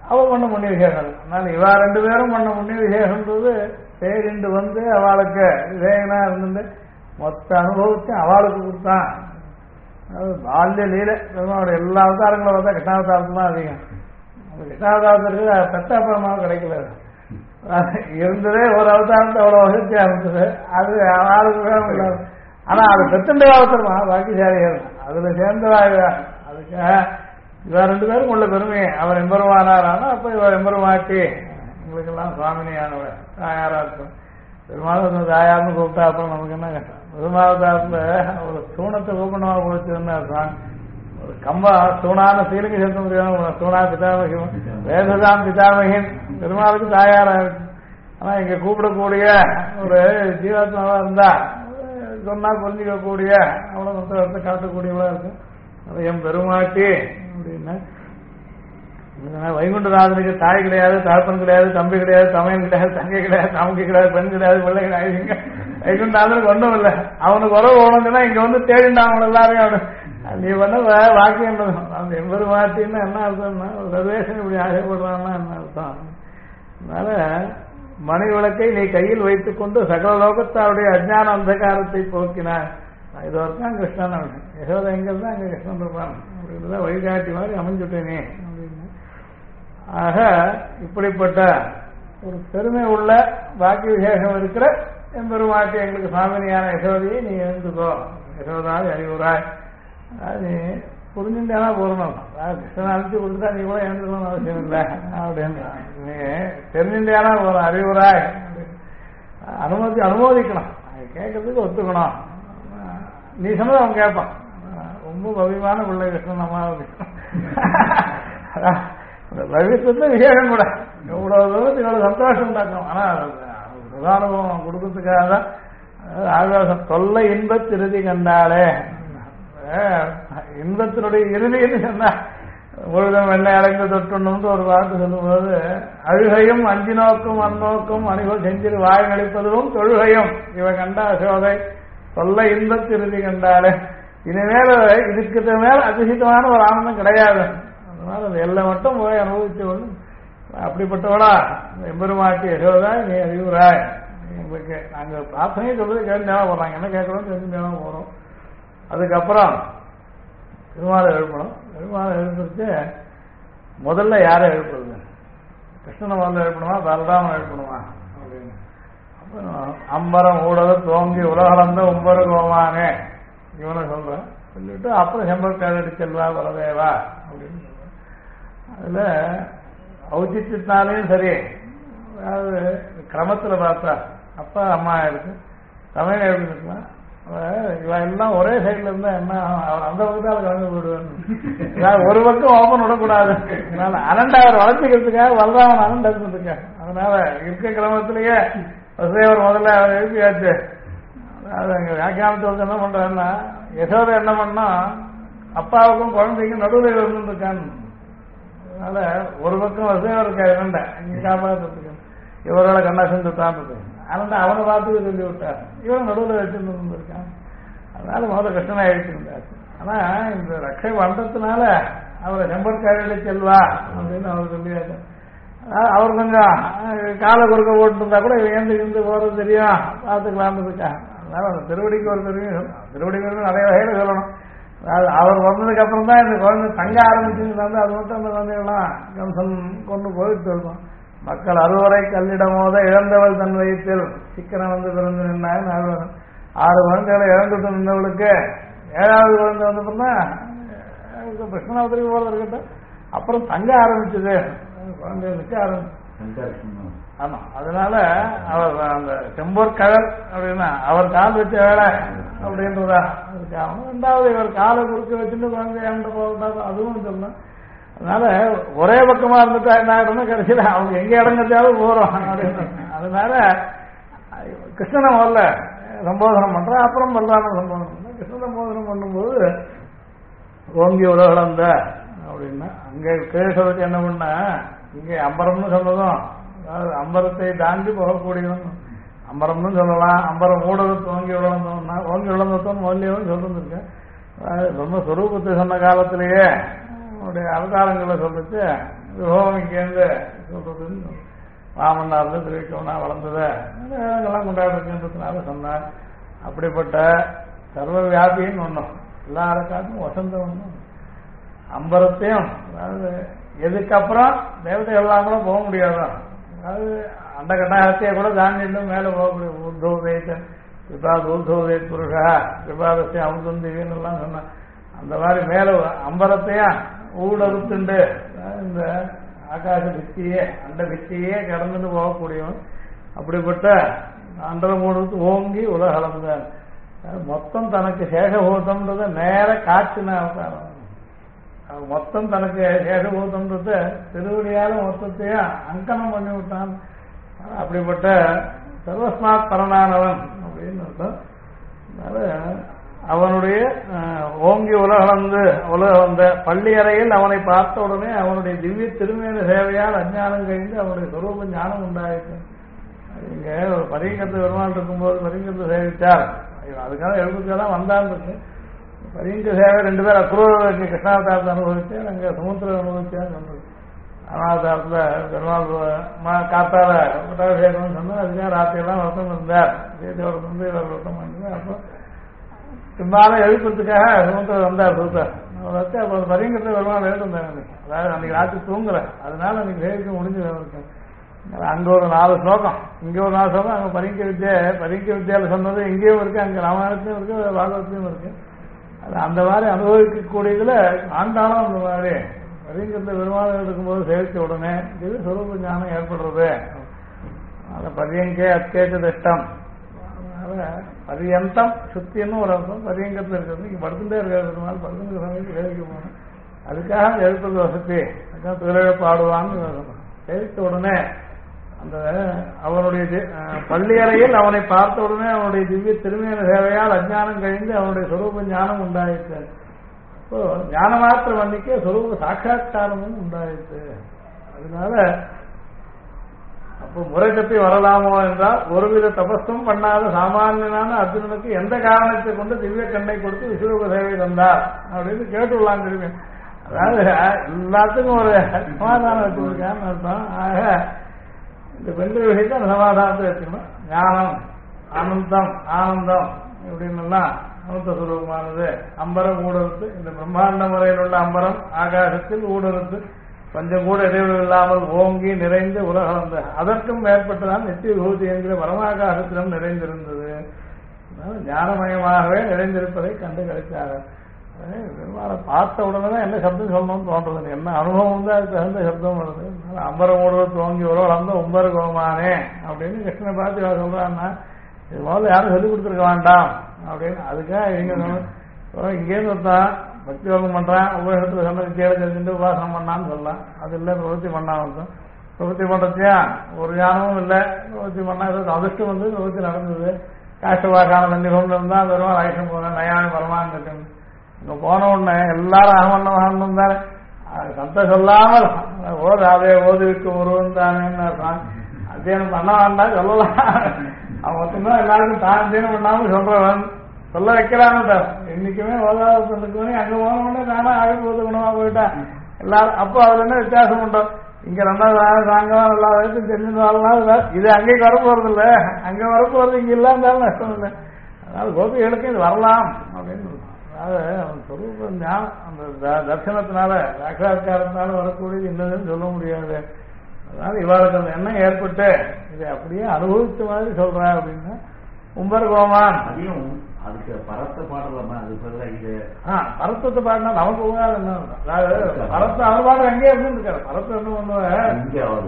அவ பண்ண புண்ணிய விசேஷம். அதனால இவா ரெண்டு பேரும் பண்ண புண்ணிய விசேஷம்ன்றது பேரிண்டு வந்து அவளுக்கு விவேகனா இருந்து மொத்த அனுபவத்தையும் அவளுக்கு கொடுத்தான். அதாவது பால்ய லீல பெருமாவோட எல்லா அவதாரங்களும் பார்த்தா கிருஷ்ணாவதாரத்துல தான் அதிகம். அந்த கிருஷ்ணாவதாரத்துக்கு பெத்தாப்பமாக கிடைக்கல. இருந்ததே ஒரு அவதாரத்தை அவ்வளவு வசதியா இருந்தது. அது அவளுக்கு ஆனா அது பெத்தண்ட அவசரமா பாக்கியசாலிகள் அதுல சேர்ந்தவாக. அதுக்காக இவ ரெண்டு பேரும் உள்ள பெருமையை அவர் எம்பெருமானாரானா அப்ப இவர் எம்பெருமாட்டி எங்களுக்கெல்லாம் சுவாமினியானவர் தாயாரா இருக்கும். பெருமாள் தாயார்னு கூப்பிட்டா அப்புறம் நமக்கு என்ன கஷ்டம். பெருமாவதாரத்துல ஒரு தூணத்தை கூப்பிடமா போச்சுன்னா சுவாமி ஒரு கம்பா தூணான சீலிங்க சேர்த்த முடியும். தூணா பிதாமகின் வேததான் பிதாமகின் பெருமாளுக்கு தாயாரா இருக்கு. ஆனா இங்க கூப்பிடக்கூடிய ஒரு ஜீவாத்மாவா இருந்தா சொன்னா புரிஞ்சிக்கக்கூடிய அவ்வளவு மொத்த காட்டக்கூடியவளா இருக்கும். அது என் பெருமாட்டி அப்படின்னா வைகுண்டநாதனுக்கு தாய் கிடையாது, தகப்பன் கிடையாது, தம்பி கிடையாது, தமையன் கிடையாது, தங்கை கிடையாது, தமக்கு கிடையாது, பெண் கிடையாது, பிள்ளை கிடையாது. வைகுண்டநாதனுக்கு ஒன்றும் இல்லை. அவனுக்கு உறவு போனதுன்னா இங்க வந்து தேடிண்டான் அவன் எல்லாரையும். அவனு நீ பண்ண வாக்கியம் அந்த எம்பெருமாட்டின்னு என்ன அர்த்தம்னா சர்வேஷன் இப்படி ஆசைப்படுறான்னா என்ன அர்த்தம். அதனால மணி விளக்கை நீ கையில் வைத்துக் கொண்டு சகல லோகத்தாருடைய அஜ்ஞான அந்தகாரத்தை போக்கினான். இது வரைக்கும் கிருஷ்ணன் அவன் யசோதை எங்க இருந்தா அங்க கிருஷ்ணன் இருப்பான் அப்படின்றத வழிகாட்டி மாதிரி அமைஞ்சுட்டேனே அப்படின்னு. ஆக இப்படிப்பட்ட ஒரு பெருமை உள்ள பாக்கிய விசேஷம் இருக்கிற எம்பெருமாட்டி எங்களுக்கு சாமினியான யசோதையை நீ எழுந்துக்கோ. யசோதாய் அறிவுராய் அது புரிஞ்சுட்டேனா போறணும். கிருஷ்ணன் அனுப்பிச்சு கொடுத்தா நீ கூட எழுந்துக்கணும்னு அவசியம் இல்லை அப்படின்னு நீ தெரிஞ்சுட்டேனா போறோம். அறிவுராய் அனுமதிக்கணும், கேட்கறதுக்கு ஒத்துக்கணும். நீ சொன்னது அவன் கேட்பான். ரொம்ப பவியமான பிள்ளை கிருஷ்ணன் அம்மாவுக்கு. அந்த பவியத்துல விசேஷம் கூட எவ்வளவு தூரத்துக்கு எவ்வளவு சந்தோஷம் உண்டாக்கணும். ஆனா பிரதானுபவம் கொடுக்கறதுக்காக தான் ஆகாசம் தொல்லை இன்பத் இறுதி கண்டாலே இன்பத்தினுடைய இறுதின்னு சொன்னா முழுதும் வெண்ணெய் அடைந்து தொட்டுன்னு ஒரு வார்த்தை சொல்லும்போது அழுகையும் அஞ்சு நோக்கும் அந்நோக்கும் அணிகள் செஞ்சிரு வாய் நடிப்பதும் தொழுகையும் இவ கண்டா சோதை தொல்லை இன்பத்து இறுதி கண்டாலே இனிமேல இதுக்கு மேல அதிசித்தமான ஒரு ஆனந்தம் கிடையாது. அதனால அது எல்லாம் மட்டும் போய் அனுபவிச்சவள் அப்படிப்பட்டவளா எம்பெருமாட்டி யசோதா நீ அறிவுராய். எங்களுக்கு நாங்க பிரார்த்தனையை சொல்றது கேட்டுதான் போறாங்க, என்ன கேட்கறோம் தெரிஞ்சுதான் போறோம். அதுக்கப்புறம் பெருமாளை எழுப்பணும். பெருமாளை எழுப்புறது முதல்ல யாரை எழுப்புறது? கிருஷ்ணனை முதல்ல எழுப்பணுமா பலராமன் எழுப்பணுமா அப்படின்னு. அப்புறம் அம்பரம் ஊடக தோங்கி உலகளந்த உம்பரு கோமானே இவனை சொல்றேன் சொல்லிட்டு அப்புறம் செம்பற்காடு செல்வா பலதேவா அப்படின்னு சொல்றேன். அதுல ஔச்சித்தினாலையும் சரி, அதாவது கிரமத்துல பார்த்தா அப்பா அம்மா இருக்கு, தமிழ் எப்படி இருக்கலாம். இவ எல்லாம் ஒரே சைட்ல இருந்தா என்ன அந்த பக்கத்தால கலந்து போயிடுவேன். ஒரு பக்கம் ஓபன் விடக்கூடாது. அதனால அனண்டா அவர் வளர்த்துக்கிறதுக்காக வல்றாமன் அனண்டா இருந்துருக்க. அதனால இருக்க கிரமத்திலேயே வசுதேவர் முதல்ல அவர் எழுப்பியாச்சு. அது எங்க வியாக்கியானத்தை என்ன பண்றாருன்னா யசோதை என்ன பண்ணா அப்பாவுக்கும் குழந்தைக்கும் நடுவில் இருந்துருக்கான்னு. அதனால ஒரு பக்கம் வசுதேவர் இருக்கா இரண்ட இங்க காப்பாற்றுறதுக்கு இவரோட கண்ணாசன் சுட்டான்றது. அதனால அவனை பார்த்து சொல்லி விட்டார், இவன் நடுவில் வச்சிருந்து இருக்கான். அதனால முதல்ல கிருஷ்ணனை எழுச்சிருந்தார். ஆனா இந்த ரட்சை வந்ததுனால அவரை செம்பற்காரில செல்வா அப்படின்னு அவர் சொல்லியாரு. அவர் கொஞ்சம் காலை குறுக்க போட்டுருந்தா கூட ஏந்து இருந்து போறது தெரியும் பார்த்துக்கலாம்னதுக்கா. அதனால அந்த திருவடிக்கு ஒரு தெரியும், திருவடிக்கு நிறைய வகையில சொல்லணும். அவர் வந்ததுக்கு அப்புறம் தான் இந்த குழந்தை தங்க ஆரம்பிச்சுன்னு அது மட்டும் அந்த குழந்தைகள்லாம் கம்சன் கொண்டு போயிட்டு இருக்கோம். மக்கள் அறுவரை கல்லிடம் போத இழந்தவள் தன் வயிற்றில் சிக்கனம் வந்து பிறந்து நின்னாங்க. 6 குழந்தைகளை இழந்துட்டு நின்றவளுக்கு 7வது குழந்தை வந்தப்பன்னா கிருஷ்ணாவத்திரிக்கு போறது இருக்கட்டும். அப்புறம் தங்க ஆரம்பிச்சது, குழந்தைய நிற்க ஆரம்பிச்சு. ஆமா, அதனால அவர் அந்த செம்பொற்கழல் அப்படின்னா அவர் கால் வச்ச வேலை அப்படின்றதா அதுக்காக. 2வது இவர் காலை குறுக்க வச்சுட்டு குழந்தையாண்ட போகிறதா அதுவும் சொல்லலாம். அதனால ஒரே பக்கமா இருந்துட்டா என்ன ஆகிடும், கடைசியில அவங்க எங்க இடங்கிறதாலும் போறோம் அப்படின்னு. அதனால கிருஷ்ணனை முதல்ல சம்போதனம் பண்ற, அப்புறம் பலராமன் சம்போதனம் பண்ற. கிருஷ்ண சம்போதனம் பண்ணும்போது ஓங்கி உலகளந்த அப்படின்னா அங்க கேசவத்துக்கு என்ன பண்ண இங்க அம்பரம்னு சொன்னதும் அதாவது அம்பரத்தை தாண்டி போகக்கூடியவன் அம்பரம்னு சொல்லலாம். அம்பரம் ஊடகத்தை ஓங்கி உழந்தோம்னா ஓங்கி உழந்தத்தோன்னு முதலியவன் சொல்லிருக்கேன். ரொம்ப சொரூபத்தை சொன்ன காலத்திலேயே அவருடைய அவதாரங்களை சொல்லிச்சு விபவம் இங்கேருந்து சொல்றதுன்னு ராமன்னார்ல திருவிக்கவனா வளர்ந்தத வேதங்கள்லாம் கொண்டாடுறதுன்றதுனால சொன்னார். அப்படிப்பட்ட சர்வ வியாபின்னு ஒண்ணும் எல்லாருக்காட்டும் வசந்தம் ஒண்ணும் அம்பரத்தையும், அதாவது எதுக்கப்புறம் தேவதை எல்லாம் கூட போக முடியாதோ, அதாவது அந்த கட்டாயத்தையே கூட தாண்டிட்டு மேல போகக்கூடிய ஊர்தோவேதன் கிருபா தூர்தோவே புருஷா கிருபாதத்தை அமுதந்திவின்னு எல்லாம் சொன்னான். அந்த மாதிரி மேல அம்பரத்தையும் ஊடறுத்துண்டு இந்த ஆகாச பித்தியே அந்த பித்தியே கடந்துட்டு போகக்கூடியவன். அப்படிப்பட்ட அண்டர மூடுத்து ஓங்கி உலகளந்தான். மொத்தம் தனக்கு சேஷபூதம்ன்றத நேர காற்றின அவதாரம். மொத்தம் தனக்கு சேஷபூதம்ன்றத திருவடியால மொத்தத்தையும் அங்கனம் பண்ணி விட்டான். அப்படிப்பட்ட சர்வஸ்மாத் பரனானவன் அப்படின்னு அர்த்தம். அவனுடைய ஓங்கி உலகளந்த பள்ளி அறையில் அவனை பார்த்த உடனே அவனுடைய திவ்ய திருமேன சேவையால் அஞ்ஞானம் கழிந்து அவனுடைய சொரூப ஞானம் உண்டாயிருக்கு. இங்க ஒரு பரிங்கத்தை பெருமாள் இருக்கும்போது பரிங்கத்தை சேவித்தார், அதுக்காக எழுபதுக்கெல்லாம் வந்தான்னு இருக்கு. பரிங்க சேவை 2 பேர் அக்ரூருக்கு கிருஷ்ணாவதாரத்தை அனுபவிச்சேன், அங்க சமுத்திரம் அனுபவிச்சேன்னு சொன்னது. அனாவதாரத்தில் பெருமாள் காத்தால பட்டாபிஷேகம்னு சொன்னா அதுக்காக ராத்திரியெல்லாம் வருத்தம் இருந்தார். விரதம் வந்து இவர் வருத்தம் பண்ணி அப்போ பெரும்பாலும் எழுப்புறதுக்காக சமுத்திரம் வந்தார் சூத்தர். வச்சு அப்போ பரிங்கத்தை பெருமாள் எழுதிருந்தாங்க. அதாவது அன்னைக்கு ராத்திரி தூங்குற, அதனால அன்னைக்கு சேவிக்க முடிஞ்சு இருக்கேன். அங்க ஒரு 4 ஸ்லோகம், இங்க ஒரு 4 ஸ்லோகம். அங்க பரிங்க வித்யால சொன்னது இங்கேயும் இருக்கு, அங்க ராமாயணத்திலும் இருக்கு, பாகவத்திலும் இருக்கு. அது அந்த மாதிரி அனுபவிக்கக்கூடியதுல ஆண்டாலும் அந்த மாதிரி பரிங்கத்தை பெருமாள் இருக்கும்போது சேவித்த உடனே இது சொரூப ஞானம் ஏற்படுறது. அதை பரியங்கே அத்தேச்ச திட்டம், பரியந்தம் சுத்தின்னு ஒரு அர்த்தம் பரியங்கத்தில் இருக்கிறது. இங்க படுத்துட்டே இருக்கிறதுனால படுத்துங்கிற சமயத்தில் சேவிக்க போகணும். அதுக்காக எழுப்புறது வசதி, அதுக்காக திருவிழா பாடுவான்னு சேவித்த உடனே அந்த அவனுடைய பள்ளி அறையில் அவனை பார்த்த உடனே அவனுடைய திவ்ய திருமையான சேவையால் அஞ்ஞானம் கழிந்து அவனுடைய சொரூப ஞானம் உண்டாயிற்று. இப்போ ஞான மாத்திர வண்டிக்கு சொரூப சாட்சா்காரமும் உண்டாயிற்று. அதனால அப்போ முறை தப்பி வரலாமோ என்றால் ஒருவித தபஸும் பண்ணாத சாமானியனான அர்ஜுனனுக்கு எந்த காரணத்தை கொண்டு திவ்ய கண்ணை கொடுத்து விஸ்வரூப சேவை தந்தார் அப்படின்னு கேட்டுள்ளான் திரும்பி. அதாவது எல்லாத்துக்கும் ஒரு சமாதானம் வச்சுருக்கான்னு அர்த்தம். ஆக இந்த பெண்கள் விஷயத்தை அந்த சமாதானத்தை வச்சுக்கணும். ஞானம் ஆனந்தம் ஆனந்தம் இப்படின்னுலாம் அனந்த சுரூபமானது அம்பரம் ஊடறுத்து, இந்த பிரம்மாண்ட முறையில் உள்ள அம்பரம் ஆகாசத்தில் ஊடறுத்து கொஞ்சம் கூட இடைவெளி இல்லாமல் ஓங்கி நிறைந்து உலகளந்த அதற்கும் மேற்பட்டதான் நித்திய விபூதி என்கிற பரமாகாசத்திலும் நிறைந்திருந்தது. ஞானமயமாகவே நிறைந்திருப்பதை கண்டு கிடைத்தார். பெருமாளை பார்த்த உடனே தான் என்ன சப்தம் சொல்லணும்னு தோன்றது, என்ன அனுபவம் தான் அதுக்கு தகுந்த சப்தம் வருது. அம்பரம் ஊடுறது தோங்கி உலகளந்த உம்பர் கோமானே அப்படின்னு கிருஷ்ணனை பார்த்து சொல்றான்னா இது முதல்ல யாரும் சொல்லிக் கொடுத்துருக்க வேண்டாம் அப்படின்னு. அதுக்காக இவங்க இங்கேருந்து ஒருத்தான் பக்தி யோகம் பண்றான், ஒவ்வொரு இடத்துல சொன்னது கேள்வி தெரிஞ்சுட்டு உபாசனம் பண்ணான்னு சொல்லலாம். அது இல்லை பிரவൃத்தி பண்ணா இருக்கும். பிரவൃத்தி பண்றதையா ஒரு ஞானமும் இல்லை, பிரவൃத்தி பண்ணா அதிர்ஷ்டம் வந்து பிரவൃத்தி நடந்தது. காஷ்டவாக்கான தண்ணிகம் இருந்தா பெருமாள் ஆயுஷம் போனேன் நயாமி பரமான்னு இருக்கு. இங்க போன உடனே எல்லாரும் அகமண்ணம் தானே சத்த சொல்லாமல் அதே ஓதுவிக்கு ஒருவன் தானேன்னு அத்தியனம் பண்ண வேண்டாம் சொல்லலாம். அவன் மொத்தம்தான் எல்லாருக்கும் தான் அத்தியனம் பண்ணாம சொல்றவன் சொல்ல வைக்கிறான்னு இன்னைக்குமே ஓதாதத்துக்கு அங்க போனோடனே நானா ஆகி போது குணமா போயிட்டா எல்லாரும். அப்போ அதுல என்ன வித்தியாசம் பண்றோம், இங்க 2வது சாயங்காலம் எல்லா வயசும் தெரிஞ்சுக்கலாம். இது அங்கேயும் வரப்போறது இல்லை, அங்க வரப்போறது இங்க இல்லாந்தாலும் நஷ்டம் இல்லை. அதனால கோபிகளுக்கு இது வரலாம் அப்படின்னு. அதாவது அவன் சொரூப ஞானம் அந்த தர்சனத்தினால சாட்சாத்காரத்தினால வரக்கூடியது என்னதுன்னு சொல்ல முடியாது. அதனால இவாளுக்கு அந்த எண்ணம் ஏற்பட்டு இதை அப்படியே அனுபவித்த மாதிரி சொல்றா அப்படின்னா உம்பர் கோமான் அதையும் அதுக்கு பரத்தை பாடலாமா? அது பதிலாக இது பரத்தத்தை பாடினா நமக்கு உங்காது என்ன, அதாவது பரத்தை அவர் பாடம் எங்கே இருந்துருக்காரு. பரத்தை என்ன பண்ணுவாங்க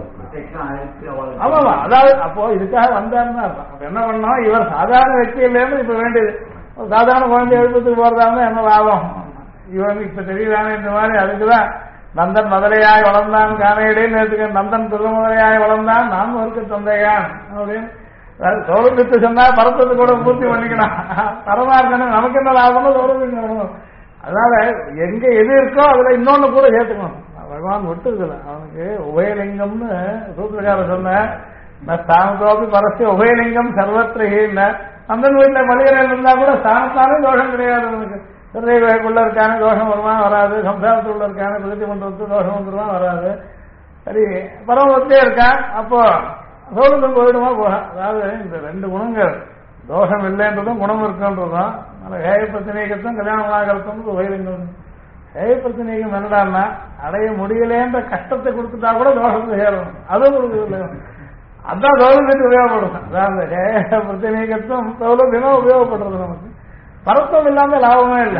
ஆமாமா, அதாவது அப்போ இதுக்காக வந்தாருன்னு அர்த்தம். அப்ப என்ன பண்ணோம், இவர் சாதாரண వ్యక్తి இல்லைன்னு இப்ப வேண்டியது. சாதாரண குழந்தை எழுப்பத்துக்கு போறதாங்க என்ன லாபம், இவன் இப்ப தெரியுதானே இந்த மாதிரி. அதுக்குதான் நந்தன் மதுரையாய் வளர்ந்தான் காணையிடைன்னு எடுத்துக்க, நந்தன் திருமதுரையாய் வளர்ந்தான் நான் ஒருக்கு தந்தையான் அப்படின்னு சௌரபித்து சொன்னா பரத்தத்தை கூட பூர்த்தி பண்ணிக்கணும். பரமார்த்தனை நமக்கு என்ன லாபம்னு சௌரபிக்கணும். அதனால எங்க எது இருக்கோ அதுல இன்னொன்னு கூட சேர்த்துக்கணும். பகவான் விட்டு இருக்குல்ல அவனுக்கு உபயலிங்கம்னு சூத்திரக்காரர் சொன்ன ஸ்தானத்தோப்பி பரஸ்ய உபயலிங்கம் சர்வத்திரஹீன்ன. நந்தன் வீட்டுல மளிகையில் இருந்தா கூட ஸ்தானத்தாலே தோஷம் கிடையாது. அவனுக்கு சிறைக்குள்ள இருக்கான தோஷம் வருமா வராது, சம்சாரத்துக்குள்ள இருக்கான பிரதி பண்றதுக்கு தோஷம் வந்துருமா வராது. சரி பரமபத்திலே இருக்கான், அப்போ சௌலபியம் போயிடுமா போக. அதாவது இந்த ரெண்டு குணங்கள் தோஷம் இல்லைன்றதும் குணம் இருக்குன்றதும் ஹேய பிரச்சனைக்கும் கல்யாணம் ஆகிறதும் வைரங்கள். ஹேய பிரச்சனைக்கும் என்னடான்னா அடைய முடியலேன்ற கஷ்டத்தை கொடுத்துட்டா கூட தோஷத்தை சேரணும், அதுவும் கொடுக்குறது. அதான் சௌலபியத்துக்கு உபயோகப்படும். அதாவது ஹேய பிரச்சனைக்கும் சௌலபியமா உபயோகப்படுறது. நமக்கு பரத்தம் இல்லாம லாபமே இல்லை.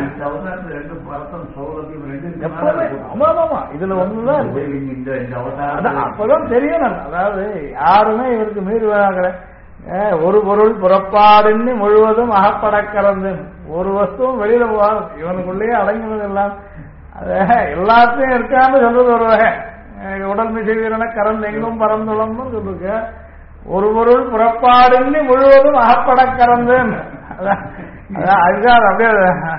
இதுல ஒண்ணுதான் அப்பதான் தெரியணும். அதாவது யாருமே இவருக்கு மீறுவாங்க. ஒரு பொருள் புறப்பாடுன்னு முழுவதும் அகப்பட கலந்து ஒரு வஸ்துவும் வெளியில போகாது, இவனுக்குள்ளேயே அடங்கினது எல்லாம். அத எல்லாத்தையும் இருக்கான்னு சொல்றது ஒரு வகை. உடல் மிசை வீரனை கறந்து எங்கும் பறந்துள்ளம்னு சொல்லிருக்க. ஒரு பொருள் புறப்பாடுன்னு முழுவதும் அகப்பட கறந்து அதுதான் அப்படியே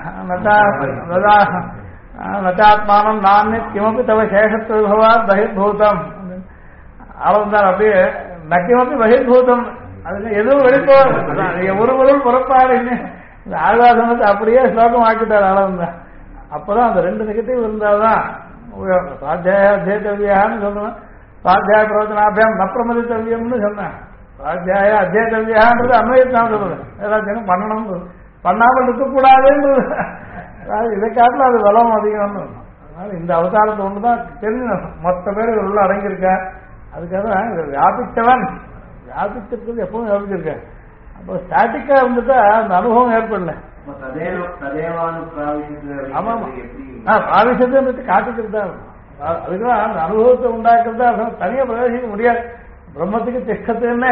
நட்டாத்மானம் நான் கிமப்பி தவ சேஷத்துவா பகிர்பூதம் அளவுதான். அப்படியே நக்கிமப்பி பகிர்பூதம், அதுல எதுவும் வெளிப்போ ஒரு பொருள் புறப்பாடு ஆழ்வாசனத்தை அப்படியே ஸ்லோகம் ஆக்கிட்டார் அளவுதான். அப்பதான் அந்த ரெண்டு நெகட்டிவ் இருந்தால்தான் சுவாத்தியாய அத்தியத்தவியான்னு சொல்லுவேன். சுவாத்தியாய பிரவச்சனாபியாம் நப்பிரமதித்தவியம்னு சொன்னேன். சுவாத்தியாய அத்தியத்தவியான்றது அன்வயத்தான் சொல்லுவேன். ஏதாச்சும் பண்ணணும், பண்ணாமல் இருக்கக்கூடாதுன்றது. அதாவது இதை காட்டில் அது பலம் அதிகம்னு. அதனால இந்த அவதாரத்தை ஒண்ணுதான் தெரிஞ்சு மொத்த பேர் உள்ள அடங்கியிருக்க. அதுக்காக இதை வியாபித்தவன் வியாபிச்சிருக்கிறது எப்பவும் வியாபிச்சிருக்கேன். அப்போ ஸ்டாட்டிக்கா இருந்துட்டா அந்த அனுபவம் ஏற்படல. ஆமா ஆவிஷத்தை காட்டிக்கிறதா அதுக்குதான் அந்த அனுபவத்தை உண்டாக்குறதா தனியா பிரவேசிக்க முடியாது. பிரம்மத்துக்கு திஷ்டத்துன்னு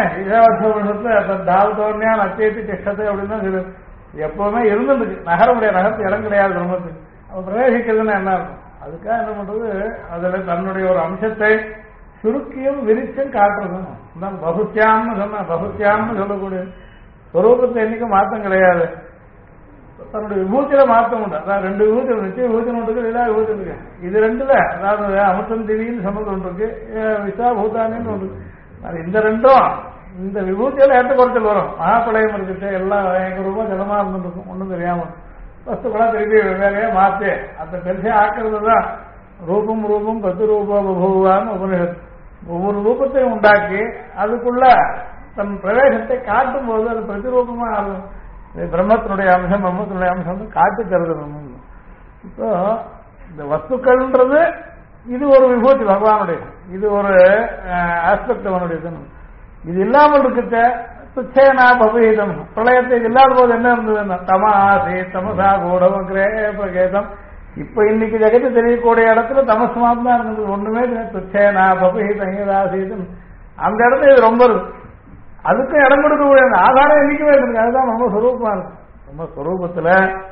தாவத்தோன்யா அத்தியத்தி திஷ்டத்தை அப்படின்னு தான் சொல்லுது. எப்பவுமே இருந்துருக்கு, நகர முடியாது, நகரத்து இடம் கிடையாது பிரம்மத்துக்கு. அவ பிரவேசிக்கிறதுன்னா என்ன இருக்கும்? அதுக்காக என்ன பண்றது, அதுல தன்னுடைய ஒரு அம்சத்தை சுருக்கியும் விரிச்சும் காட்டுறது. பகுத்தியாம்னு சொன்ன பகுத்தியாம்னு சொல்லக்கூடிய ஸ்வரூபத்தை என்னைக்கும் மாற்றம் கிடையாது. தன்னுடைய விபூத்தியில மாற்றம் உண்டு. அதாவது ரெண்டு விபூத்தி நிச்சய விபூத்தி ஒன்று இருக்கு, எல்லா விபூத்தி இருக்கு. இது ரெண்டுல அதாவது அமிர்தம் திவின்னு சொன்னது ஒன்று இருக்கு, விசா பூதானின்னு ஒன்று. இந்த ரெண்டும் இந்த விபூத்தியில ஏற்ற குறைச்சல் வரும். மகாப்பழையம் இருக்குது, எல்லாம் எங்க ரூபாய் ஜலமா இருந்துருக்கும், ஒன்றும் தெரியாம வஸ்துக்களா திருப்பி வேலையா மாற்றி அந்த பெருசா ஆக்குறது தான் ரூபம் ரூபம் பிரதிரூப பபூவான்னு உபநிஷத்து. ஒவ்வொரு ரூபத்தையும் உண்டாக்கி அதுக்குள்ள தன் பிரவேசத்தை காட்டும் போது அது பிரதிரூபமா ஆகும். பிரம்மத்தினுடைய அம்சம் பிரம்மத்தினுடைய அம்சம் காட்டி தருது. இப்போ இந்த வஸ்துக்கள்ன்றது இது ஒரு விபூதி பகவானுடைய, இது ஒரு ஆஸ்பெக்ட் அவனுடைய. இது இல்லாமல் இருக்க துச்சேனா பபீதம் பிரளயத்தை இது இல்லாத போது என்ன இருந்ததுன்னா தமாசி தமசா கூடமக்ரே பிரகேதம். இப்ப இன்னைக்கு ஜெகத்து தெரியக்கூடிய இடத்துல தமசு மாத்தான் இருந்தது, ஒண்ணுமே துச்சேனா பபீதம். அந்த இடத்துல இது ரொம்ப இருக்கு, அதுக்கும் இடம் கொடுக்கக்கூடிய ஆதாரம் என்னைக்குமே இருக்கு. அதுதான் ரொம்ப சுரூபமா இருக்கு. ரொம்ப சுரூபத்துல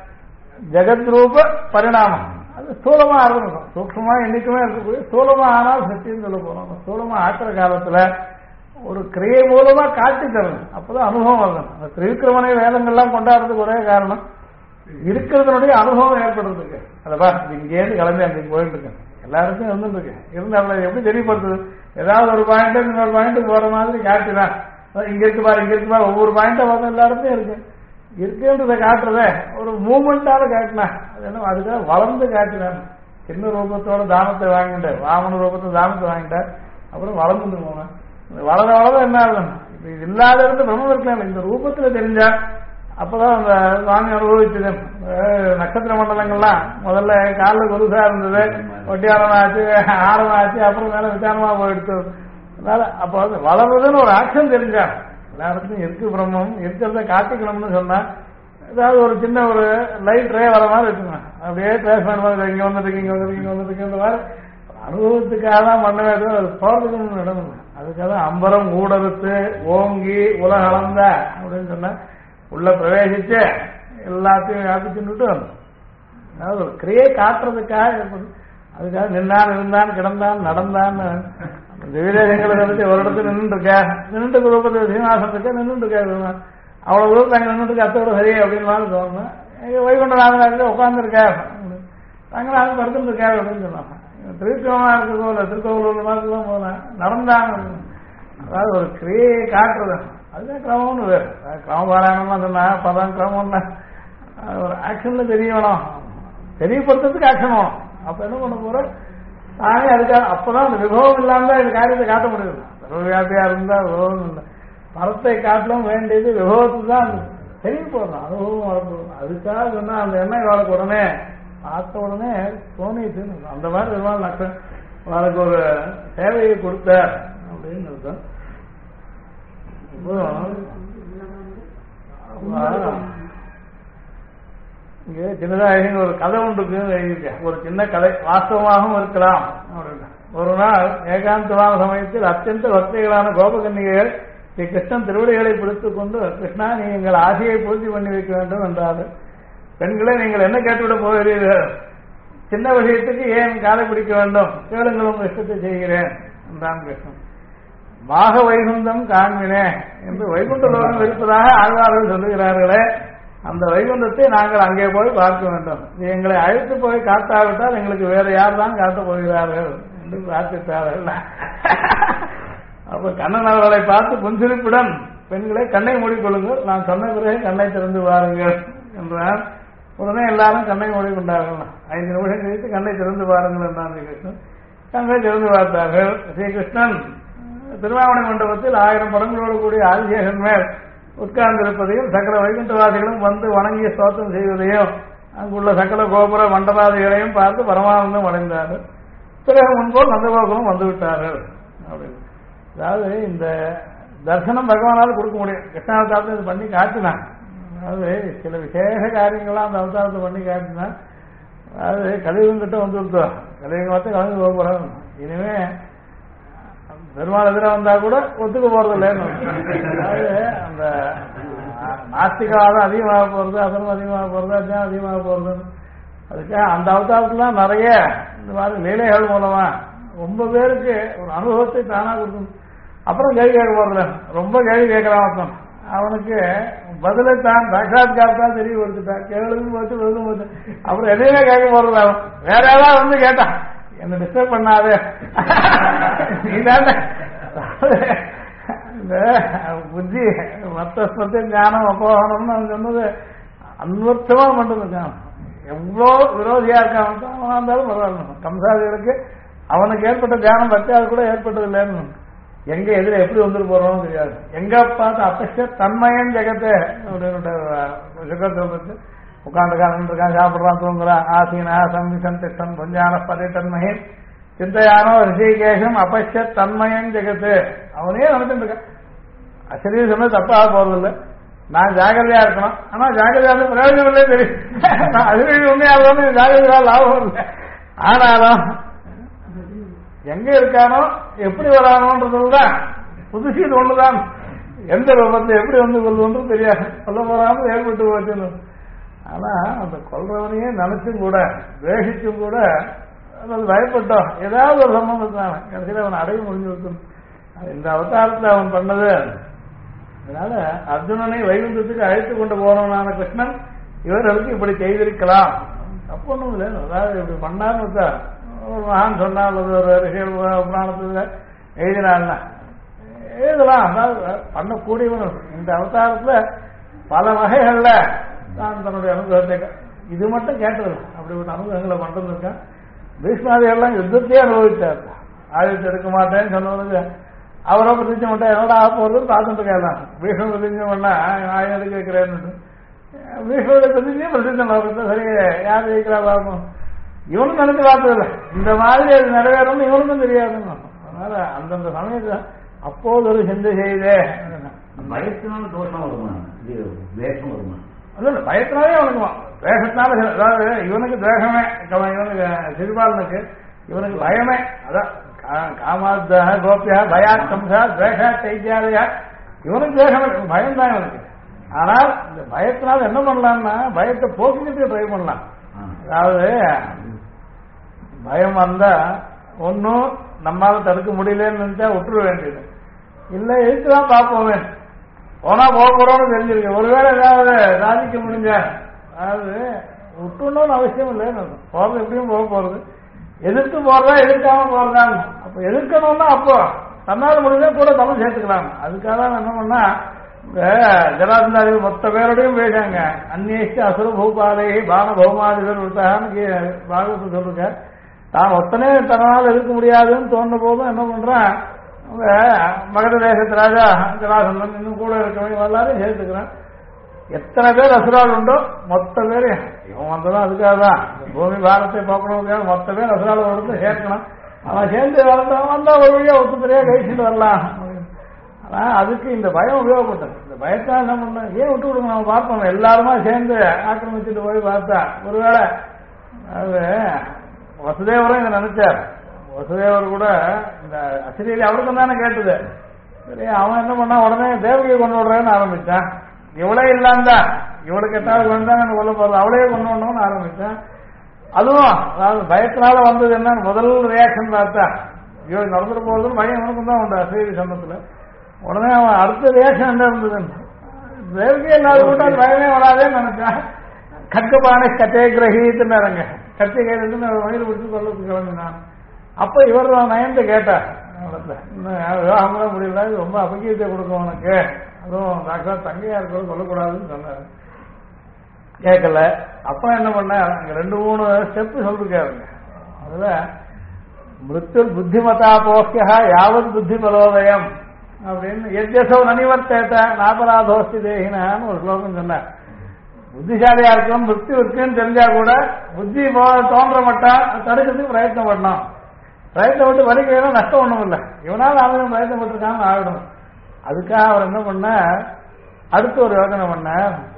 ஜெகத் ரூப பரிணாமம் அது ஸ்தூலமா இருக்கணும். சூக்ஷமா என்னைக்குமே இருக்கக்கூடிய ஸ்தூலமா ஆனால் சத்தியம் சொல்ல போறோம். ஸ்தூலமா ஆக்கிற காலத்துல ஒரு கிரியை மூலமா காட்டி தரணும், அப்பதான் அனுபவம் வரணும். அந்த திரிவிக்கிரமனை வேதங்கள்லாம் கொண்டாடுறதுக்கு ஒரே காரணம் இருக்கிறதுனுடைய அனுபவம் ஏற்படுறதுக்கு. அதப்பா இங்கேருந்து கிளம்பி அன்றைக்கு போயிட்டு இருக்கேன், எல்லாருக்கும் இருந்துட்டு இருக்கேன், இருந்து அவளை எப்படி தெரியப்படுத்துது? ஏதாவது ஒரு பாயிண்ட் இன்னொரு பாயிண்ட் போற மாதிரி காட்டுதான். இங்க இருக்கு பாரு இங்க இருக்கு பாரு, ஒவ்வொரு பாயிண்டா பார்த்து எல்லா இடத்தையும் இருக்கு இருக்குன்றதை காட்டுறத ஒரு மூமெண்டால காட்டினா அது என்ன, அதுக்காக வளர்ந்து காட்டினான். சின்ன ரூபத்தோட தானத்தை வாங்கிட்டார், வாமன ரூபத்தை தானத்தை வாங்கிட்டார், அப்புறம் வளர்ந்துட்டு போனேன். வளர வளர என்ன ஆகும், இப்ப இது இல்லாத இருந்து பிரம்மம் இருக்கலாம். இந்த ரூபத்துல தெரிஞ்சா அப்பதான் அந்த சுவாமி அனுபவிச்சது. நட்சத்திர மண்டலங்கள்லாம் முதல்ல காலில் குருசா இருந்தது, ஒட்டியாரமாச்சு ஆரமாச்சு, அப்புறம் மேல விசாரமா போயிடுச்சு. அதனால அப்ப வந்து வளர்றதுன்னு ஒரு ஆக்ஷன் தெரிஞ்சா எல்லா இடத்துலையும் இருக்கு பிரம்மம் இருக்கிறத காட்டிக்கணும்னு சொன்னா ஏதாவது ஒரு சின்ன ஒரு லைட் ரே வர மாதிரி இருக்குங்க. அப்படியே பேசணும் மாதிரி இங்க வந்துருக்கு இங்க வந்துருக்கு இங்க வந்துருக்குன்ற மாதிரி அனுபவத்துக்காக தான் பண்ணவே அது போறதுக்கு இடம். அதுக்காக அம்பரம் ஊடறுத்து ஓங்கி உலக அளந்த அப்படின்னு சொன்ன உள்ள பிரவேசிச்சு எல்லாத்தையும் வியாபிச்சுட்டு அதாவது ஒரு கிரியை காட்டுறதுக்காக ஏற்படும். அதுக்காக நின்னான் இருந்தான் கிடந்தான் நடந்தான்னு திவ்யதேசங்களை வந்துட்டு ஒரு இடத்துல நின்று இருக்கா, நின்று ரூபத்தில் சீனிவாசன் இருக்கா, நின்று இருக்கா, அவ்வளவு தூரத்தில் அங்கே நின்று அத்தோட சரி அப்படின்னு மாதிரி தோணும். வைகுண்ட நாகராஜில் உட்காந்துருக்கா, ரங்கநாதன் படுத்துட்டு இருக்காரு அப்படின்னு சொன்னாங்க. திருக்கோவலா இருக்கோ இல்லை திருக்கோவலூர் மாதிரி தான் போனேன் நடந்தாங்க. அதாவது ஒரு கிரியை காட்டுறது அதுதான் கிரமம்னு வேறு. கிரமபாராயணம்லாம் சொன்னா பதான் கிரமம்னா ஒரு ஆக்ஷன்ல தெரியணும், தெரியப்படுத்துறதுக்கு ஆக்ஷன் வேணும். அப்ப என்ன பண்ண போற தானே அதுக்காக அப்பதான் அந்த விபவம் இல்லாம தான் இந்த காரியத்தை காட்ட முடியும். சர்வவியாபியா இருந்தா விபவம் இல்லை. மரத்தை காட்டிலும் வேண்டியது விபவத்துக்கு தான் தெரிய போடணும், அனுபவம் வரப்போகணும். அதுக்காக சொன்னா அந்த எண்ணெய் வாழ்க்கை உடனே பார்த்த உடனே தோணிட்டு அந்த மாதிரி பெருமாள் நட்சம் அவளுக்கு ஒரு சேவையை கொடுத்தார் அப்படின்னு இருக்கும். இங்க சின்னதாக ஒரு கதை ஒன்றுக்கு எழுதியிருக்கேன். ஒரு சின்ன கதை வாஸ்தவமாகவும் இருக்கலாம் அப்படின்னு. ஒரு நாள் ஏகாந்தமான சமயத்தில் அத்தியந்த பக்திகளான கோபகன்னிகைகள் ஸ்ரீ கிருஷ்ணன் திருவடிகளை பிடித்துக் கொண்டு, கிருஷ்ணா நீ எங்கள் ஆசையை பூர்த்தி பண்ணி வைக்க வேண்டும் என்றார்கள். பெண்களை நீங்கள் என்ன கேட்டுவிட போகிறீர்கள்? சின்ன விஷயத்துக்கு ஏன் காலை பிடிக்க வேண்டும்? கேளுங்கள், உங்கள் இஷ்டத்தை செய்கிறேன் என்றான் கிருஷ்ணன். மாக வைகுந்தம் காண்பினே என்று வைகுண்ட லோகம் இருப்பதாக ஆழ்வார்கள் சொல்லுகிறார்களே, அந்த வைகுண்டத்தை நாங்கள் அங்கே போய் பார்க்க வேண்டும். எங்களை அழைத்து போய் காட்டாவிட்டால் எங்களுக்கு வேற யார் தான் காட்டப் போகிறார்கள் என்று பிரார்த்தித்தார்கள். அப்ப கண்ணன் அவர்களை பார்த்து புன்சிரிப்புடன், பெண்களை கண்ணை மூடிக்கொள்ளுங்கள், நான் சொன்ன பிறகு கண்ணை திறந்து பாருங்கள் என்றார். உடனே எல்லாரும் கண்ணை மூடிக்கொண்டார்கள். 5 நிமிஷம் கழித்து கண்ணை திறந்து பாருங்கள் என்றான் ஸ்ரீகிருஷ்ணன். கண்ணை திறந்து பார்த்தார்கள். ஸ்ரீகிருஷ்ணன் திருவாவணை மண்டபத்தில் 1000 படங்களோடு கூடிய ஆதிசேஷன் மேல் உட்கார்ந்திருப்பதையும் சகல வைகுண்டவாசிகளும் வந்து வணங்கிய ஸ்தோத்திரம் செய்வதையும் அங்குள்ள சகல கோபுர மண்டபாதிகளையும் பார்த்து பரமானந்தம் அடைந்தார்கள். பிறகு முன்போல் நந்தகோகுலம் வந்துவிட்டார்கள் அப்படின்னு. அதாவது இந்த தர்சனம் பகவானால் கொடுக்க முடியும். கிருஷ்ணாவதாரத்தை இது பண்ணி காட்டினான். அதாவது சில விசேஷ காரியங்கள்லாம் அந்த அவதாரத்தை பண்ணி காட்டினான். அதாவது கலியுகம் கிட்ட வந்து விட்டோம். கலியுகம் பார்த்து கலந்து போக போறாங்க. இனிமே பெருமாள் எதிராக வந்தா கூட ஒத்துக்க போறது இல்லைன்னு. அதாவது அந்த நாஸ்திகவாதம் அதிகமாக போறது, அதனும் அதிகமாக போறது, அஜானம் அதிகமாக போறது. அதுக்காக அந்த அவதாரத்துல நிறைய இந்த மாதிரி லீலைகள் மூலமா ரொம்ப பேருக்கு ஒரு அனுபவத்தை தானா கொடுக்கணும். அப்புறம் கேள்வி கேட்க போறதில்ல. ரொம்ப கேள்வி கேட்கறான் அவனுக்கு பதிலை தான் சாட்சாத்காரத்தான் தெரிய கொடுத்துட்டான். கேள்வி போச்சு பதிலும் போச்சு. அப்புறம் எதையுமே கேட்க போறது அவன் வேற ஏதாவது வந்து கேட்டான், என்ன டிஸ்டர்ப் பண்ணாது இந்த புத்தி மத்த ஞானம் அப்போகணும்னு அவன் சொன்னது அன்வர்த்தமா மட்டும் இருக்கான். எவ்வளோ விரோதியா இருக்கான் அவனா இருந்தாலும் பரவாயில்ல. கம்சாதிகளுக்கு அவனுக்கு ஏற்பட்ட தியானம் பற்றி அது கூட ஏற்பட்டது இல்லைன்னு. எங்க எதிர எப்படி வந்துட்டு போறோம்னு தெரியாது. எங்க பார்த்து அப்ப தன்மையன் ஜெகத்தை அப்படின்னு சுகத்தை உட்காந்துருக்கான், இருக்கான், சாப்பிடுறான், தூங்குறான். ஆசீனா சம்விசன் திட்டம் கொஞ்சான பதை தன்மையை சிந்தையானோ ரிஷிகேஷம் அபஷ்ய தன்மயன் ஜெகத்து. அவனே நடந்துட்டு இருக்கான். அசரீர் சொன்னது தப்பாக போறதில்லை. நான் ஜாகிரதையா இருக்கணும். ஆனா ஜாகிரதையா இருந்து பிரயோஜனம் இல்லையே தெரியும். நான் அசரீர் உண்மையாக ஜாகிரதையா லாபம் இல்லை. ஆனாலும் எங்க இருக்கானோ எப்படி வரானோன்றதுதான் புதுசு. இது ஒண்ணுதான். எந்த விபத்தை எப்படி வந்து கொள்ளுன்றது தெரியாது. சொல்ல போறாமல் ஏற்பட்டு போச்சு. ஆனா அந்த கொல்றவனையே நினைச்சும் கூட துவேஷிச்சும் கூட அது பயப்பட்டோம். ஏதாவது ஒரு சம்பந்தத்தான கடைசியில் அவன் அடைய முடிஞ்சு வைக்கணும். இந்த அவதாரத்தில் அவன் பண்ணது. அதனால அர்ஜுனனை வைகுந்தத்துக்கு அழைத்து கொண்டு போனவனான கிருஷ்ணன் இவர்களுக்கு இப்படி செய்திருக்கலாம். தப்பு ஒண்ணும் இல்லை. அதாவது இப்படி பண்ணான்னு ஒரு மகான் சொன்னால் ஒரு ரிஷிகள் புராணத்துல எழுதினான்னா எழுதலாம். அதாவது பண்ணக்கூடியவன் இந்த அவதாரத்துல பல வகைகள்ல தான் தன்னுடைய அனுபவத்தை இது மட்டும் கேட்டதில்லை. அப்படிப்பட்ட அனுபவங்களை மட்டும் இருக்கான். பீஷ்மாதிகள்லாம் யுத்தத்தையே அனுபவித்தார். ஆயுதத்தை எடுக்க மாட்டேன்னு சொன்னவனுக்கு அவரோ பிரதிஜை மாட்டேன் என்னோட ஆக போறதுன்னு பார்த்துட்டு இருக்கலாம். பீஷ்ம பிரதிஜை பண்ணா ஆயுதம் எடுக்க வைக்கிறேன்னு பீஷ்மோட பிரதிஜையும் பிரசித்தம் சரி யார் ஜெயிக்கிறா பார்ப்போம். இவனும் நினைச்சு பார்த்ததில்லை. இந்த மாதிரி அது நிறைவேறணும்னு இவனுக்கும் தெரியாதுன்னு. அதனால அந்தந்த சமயத்துல அப்போது ஒரு சிந்தை செய்தே பயத்தினால தோஷம் வருமா, வேஷம் வருமா? இல்ல பயத்தினாலே அவனுக்குமா வேஷத்தினால. அதாவது இவனுக்கு துவேஷமே, இவனுக்கு சிறுபாலனுக்கு இவனுக்கு பயமே. அதான் காமாத்த கோபியா பயா கம்சா துவேஷா தைத்தியாதையா இவனுக்கு துவேஷம் பயம்தான் இவனுக்கு. ஆனால் இந்த பயத்தினால என்ன பண்ணலாம்னா பயத்தை போக்கிட்டு ட்ரை பண்ணலாம். அதாவது பயம் வந்தா ஒன்னும் நம்மால தடுக்க முடியலன்னு நினைச்சா விட்டுற வேண்டியது. இல்ல எதுக்குதான் பார்ப்போமே, போனா போக போறோம்னு தெரிஞ்சிருக்கு. ஒருவேளை ஏதாவது சாதிக்க முடிஞ்ச அதாவது விட்டுணும்னு அவசியம் இல்லைன்னு போறது எப்படியும் போக போறது. எதிர்த்து போறதா எதிர்க்காம போறதான். அப்ப எதிர்க்கணும்னா அப்போ தன்னால முடிஞ்சா கூட தமிழ் சேர்த்துக்கலாம். அதுக்காக தான் என்ன பண்ணா ஜலாசந்தாரி மொத்த பேரோடையும் பேசாங்க. அந்நேஷ்ட அசுர பூபாலை பான பௌமாதிகள் விட்டான்னு பாகவத்தை சொல்லுங்க. தான் ஒத்தனே தன்னால் இருக்க முடியாதுன்னு தோன்ற போதும் என்ன பண்றான், அவங்க மகத தேசத்து ராஜா ஜராசந்தன் இன்னும் கூட இருக்கவங்க எல்லாரும் சேர்த்துக்கிறான். எத்தனை பேர் அசுரால் உண்டோ மொத்த பேர் இவன் வந்ததும் அதுக்காக தான் பூமி பாரத்தை பார்க்கணும், மொத்த பேர் அசுரால் வந்து சேர்க்கணும். அவன் சேர்ந்து வளர்ந்தவன் வந்தா ஒரு வழியா ஒத்துத்தரையா கழிச்சுட்டு வரலாம். ஆனா அதுக்கு இந்த பயம் உபயோகப்பட்டது. இந்த பயத்தான் என்ன பண்ண, ஏன் விட்டு விடுங்க, நம்ம பார்ப்போம் எல்லாருமா சேர்ந்து ஆக்கிரமிச்சுட்டு போய் பார்த்தா ஒருவேளை அது வசுதேவரும் இதை நினைச்சார். வசுதேவர் கூட இந்த அசிரியரி அவருக்கும் தானே கேட்டது. சரி, அவன் என்ன பண்ணா உடனே தேவகியை கொண்டு விடுறேன்னு ஆரம்பிச்சான். இவளே இல்லாந்தா இவளுக்கு எட்டாவது கொண்டு தான் கொல்ல போறது, அவளையே கொண்டு வரணும்னு ஆரம்பிச்சான். அதுவும் அதாவது பயத்தினால வந்தது என்ன, முதல் ரியாக்ஷன் பார்த்தா ஐயோ நடந்துட்டு போறதுன்னு பயம் அவனுக்கும் தான் உண்டு அசைவி சமத்துல. உடனே அவன் அடுத்த ரியாக்ஷன் என்ன இருந்தது, தேவகி இல்லாத கூட அது பயமே வராதேன்னு நினைச்சான். கட்டுப்பானை கட்டே கிரகித்துன்னு இறங்க கட்டி கையிலிருந்து வயிறு பிடிச்சி கொள்ளத்துக்கு கிளம்பினான். அப்ப இவர் நயந்து கேட்டார், இன்னும் விவாகம் கூட முடியல, இது ரொம்ப அபகீயத்தை கொடுக்கும் உனக்கு, அதுவும் டாக்டா தங்கையா இருக்கிறது சொல்லக்கூடாதுன்னு சொன்னாரு. கேட்கல. அப்ப என்ன பண்ண, அங்க 2-3 ஸ்டெப் சொல்லிருக்காருங்க. அதுல மிருத்து புத்திமதா போக்கியா யாவத் புத்தி பலோதயம் அப்படின்னு எஜ்ஜசோ நனிவர்த்தேட்ட நாபராதோஸ்தி தேகினான்னு ஒரு ஸ்லோகம் சொன்னார். புத்திசாலியா இருக்கும் மிருத்தி இருக்குன்னு தெரிஞ்சா கூட புத்தி தோன்ற மாட்டான், தடுக்கிறதுக்கு பிரயத்னம் பண்ணணும். பிரயத்னம் விட்டு வலிக்கலாம் நஷ்டம் ஒண்ணும் இல்லை, இவனால அவனும் பிரயத்னம் பட்டிருக்கான்னு ஆகிடும். அதுக்காக அவர் என்ன பண்ண, அடுத்து ஒரு யோசனை பண்ண,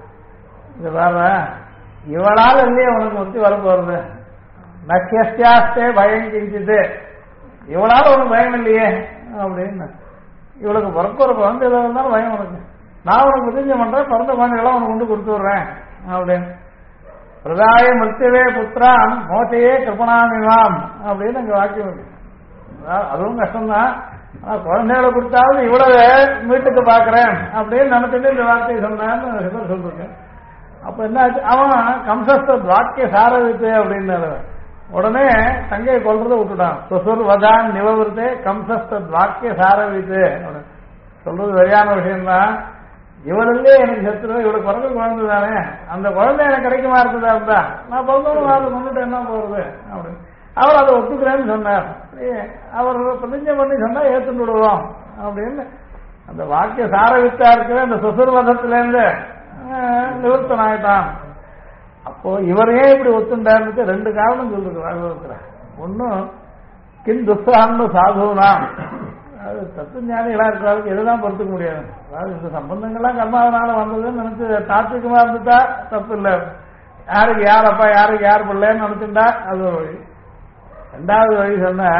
இது வேற இவளால் இல்லையே உனக்கு முத்தி வர போறது, நக்கியஸ்தியாஸ்தே பயம் கிஞ்சிது, இவளால உனக்கு பயம் இல்லையே அப்படின்னு. இவளுக்கு பிறக்க ஒரு குழந்தையில இருந்தாலும் பயம் உனக்கு, நான் உனக்கு புரிஞ்ச பண்றேன், பிறந்த குழந்தைகளாம் உனக்கு கொண்டு கொடுத்து விடுறேன் அப்படின்னு. பிரதாய மிருத்திவே புத்திரான் மோசையே கிருபணாமிமாம் அப்படின்னு அங்க வாக்கியம் இருக்கு. அதுவும் கஷ்டம்தான், குழந்தைகளை கொடுத்தாவது இவ்வளவு வீட்டுக்கு பாக்குறேன் அப்படின்னு நினைச்சுட்டு இந்த வார்த்தையை சொன்னான்னு சொல்லிருக்கேன். அப்ப என்ன ஆச்சு, அவன் கம்சஸ்த வாக்கிய சாரவித்து அப்படின்னு உடனே தங்கையை கொல்றதை விட்டுட்டான். சுசுர் வதான் நிவவிருத்தே கம்சஸ்த வாக்கிய சாரவித்து சொல்றது சரியான விஷயம்தான். இவளிலே எனக்கு செத்துருவேன், இவளுக்கு பிறகு குழந்தை தானே, அந்த குழந்தை எனக்கு கிடைக்குமா இருந்ததா இருந்தா நான் பிறந்தவங்க அதை கொண்டுட்டு என்ன போறது அப்படின்னு அவர் அதை ஒத்துக்கிறேன்னு சொன்னார். அவர் பிரதிஞ்சை பண்ணி சொன்னா ஏத்துட்டு விடுவோம் அப்படின்னு அந்த வாக்கிய சாரவித்தா இருக்கிற அந்த சுசுர்வதத்திலேருந்து நிவர்த்தன் ஆயிட்டான். அப்போ இவரையே இப்படி ஒத்துண்டாருக்கு 2 காரணம் சொல்லிருக்கிறார். ஒன்னும் கின் துஸ்தான்னு சாதுனா, அது தத்துவஞானிகளா இருக்கிறவருக்கு எதுதான் பொறுத்துக்க முடியாது. அதாவது இந்த சம்பந்தங்கள்லாம் கர்மாவனால வந்ததுன்னு நினைச்சு தாத்விகமா இருந்துட்டா தப்பு இல்லை, யாருக்கு யார் அப்பா யாருக்கு யார் பிள்ளைன்னு நினைச்சுட்டா அது ஒரு வழி. 2வது வழி சொன்ன,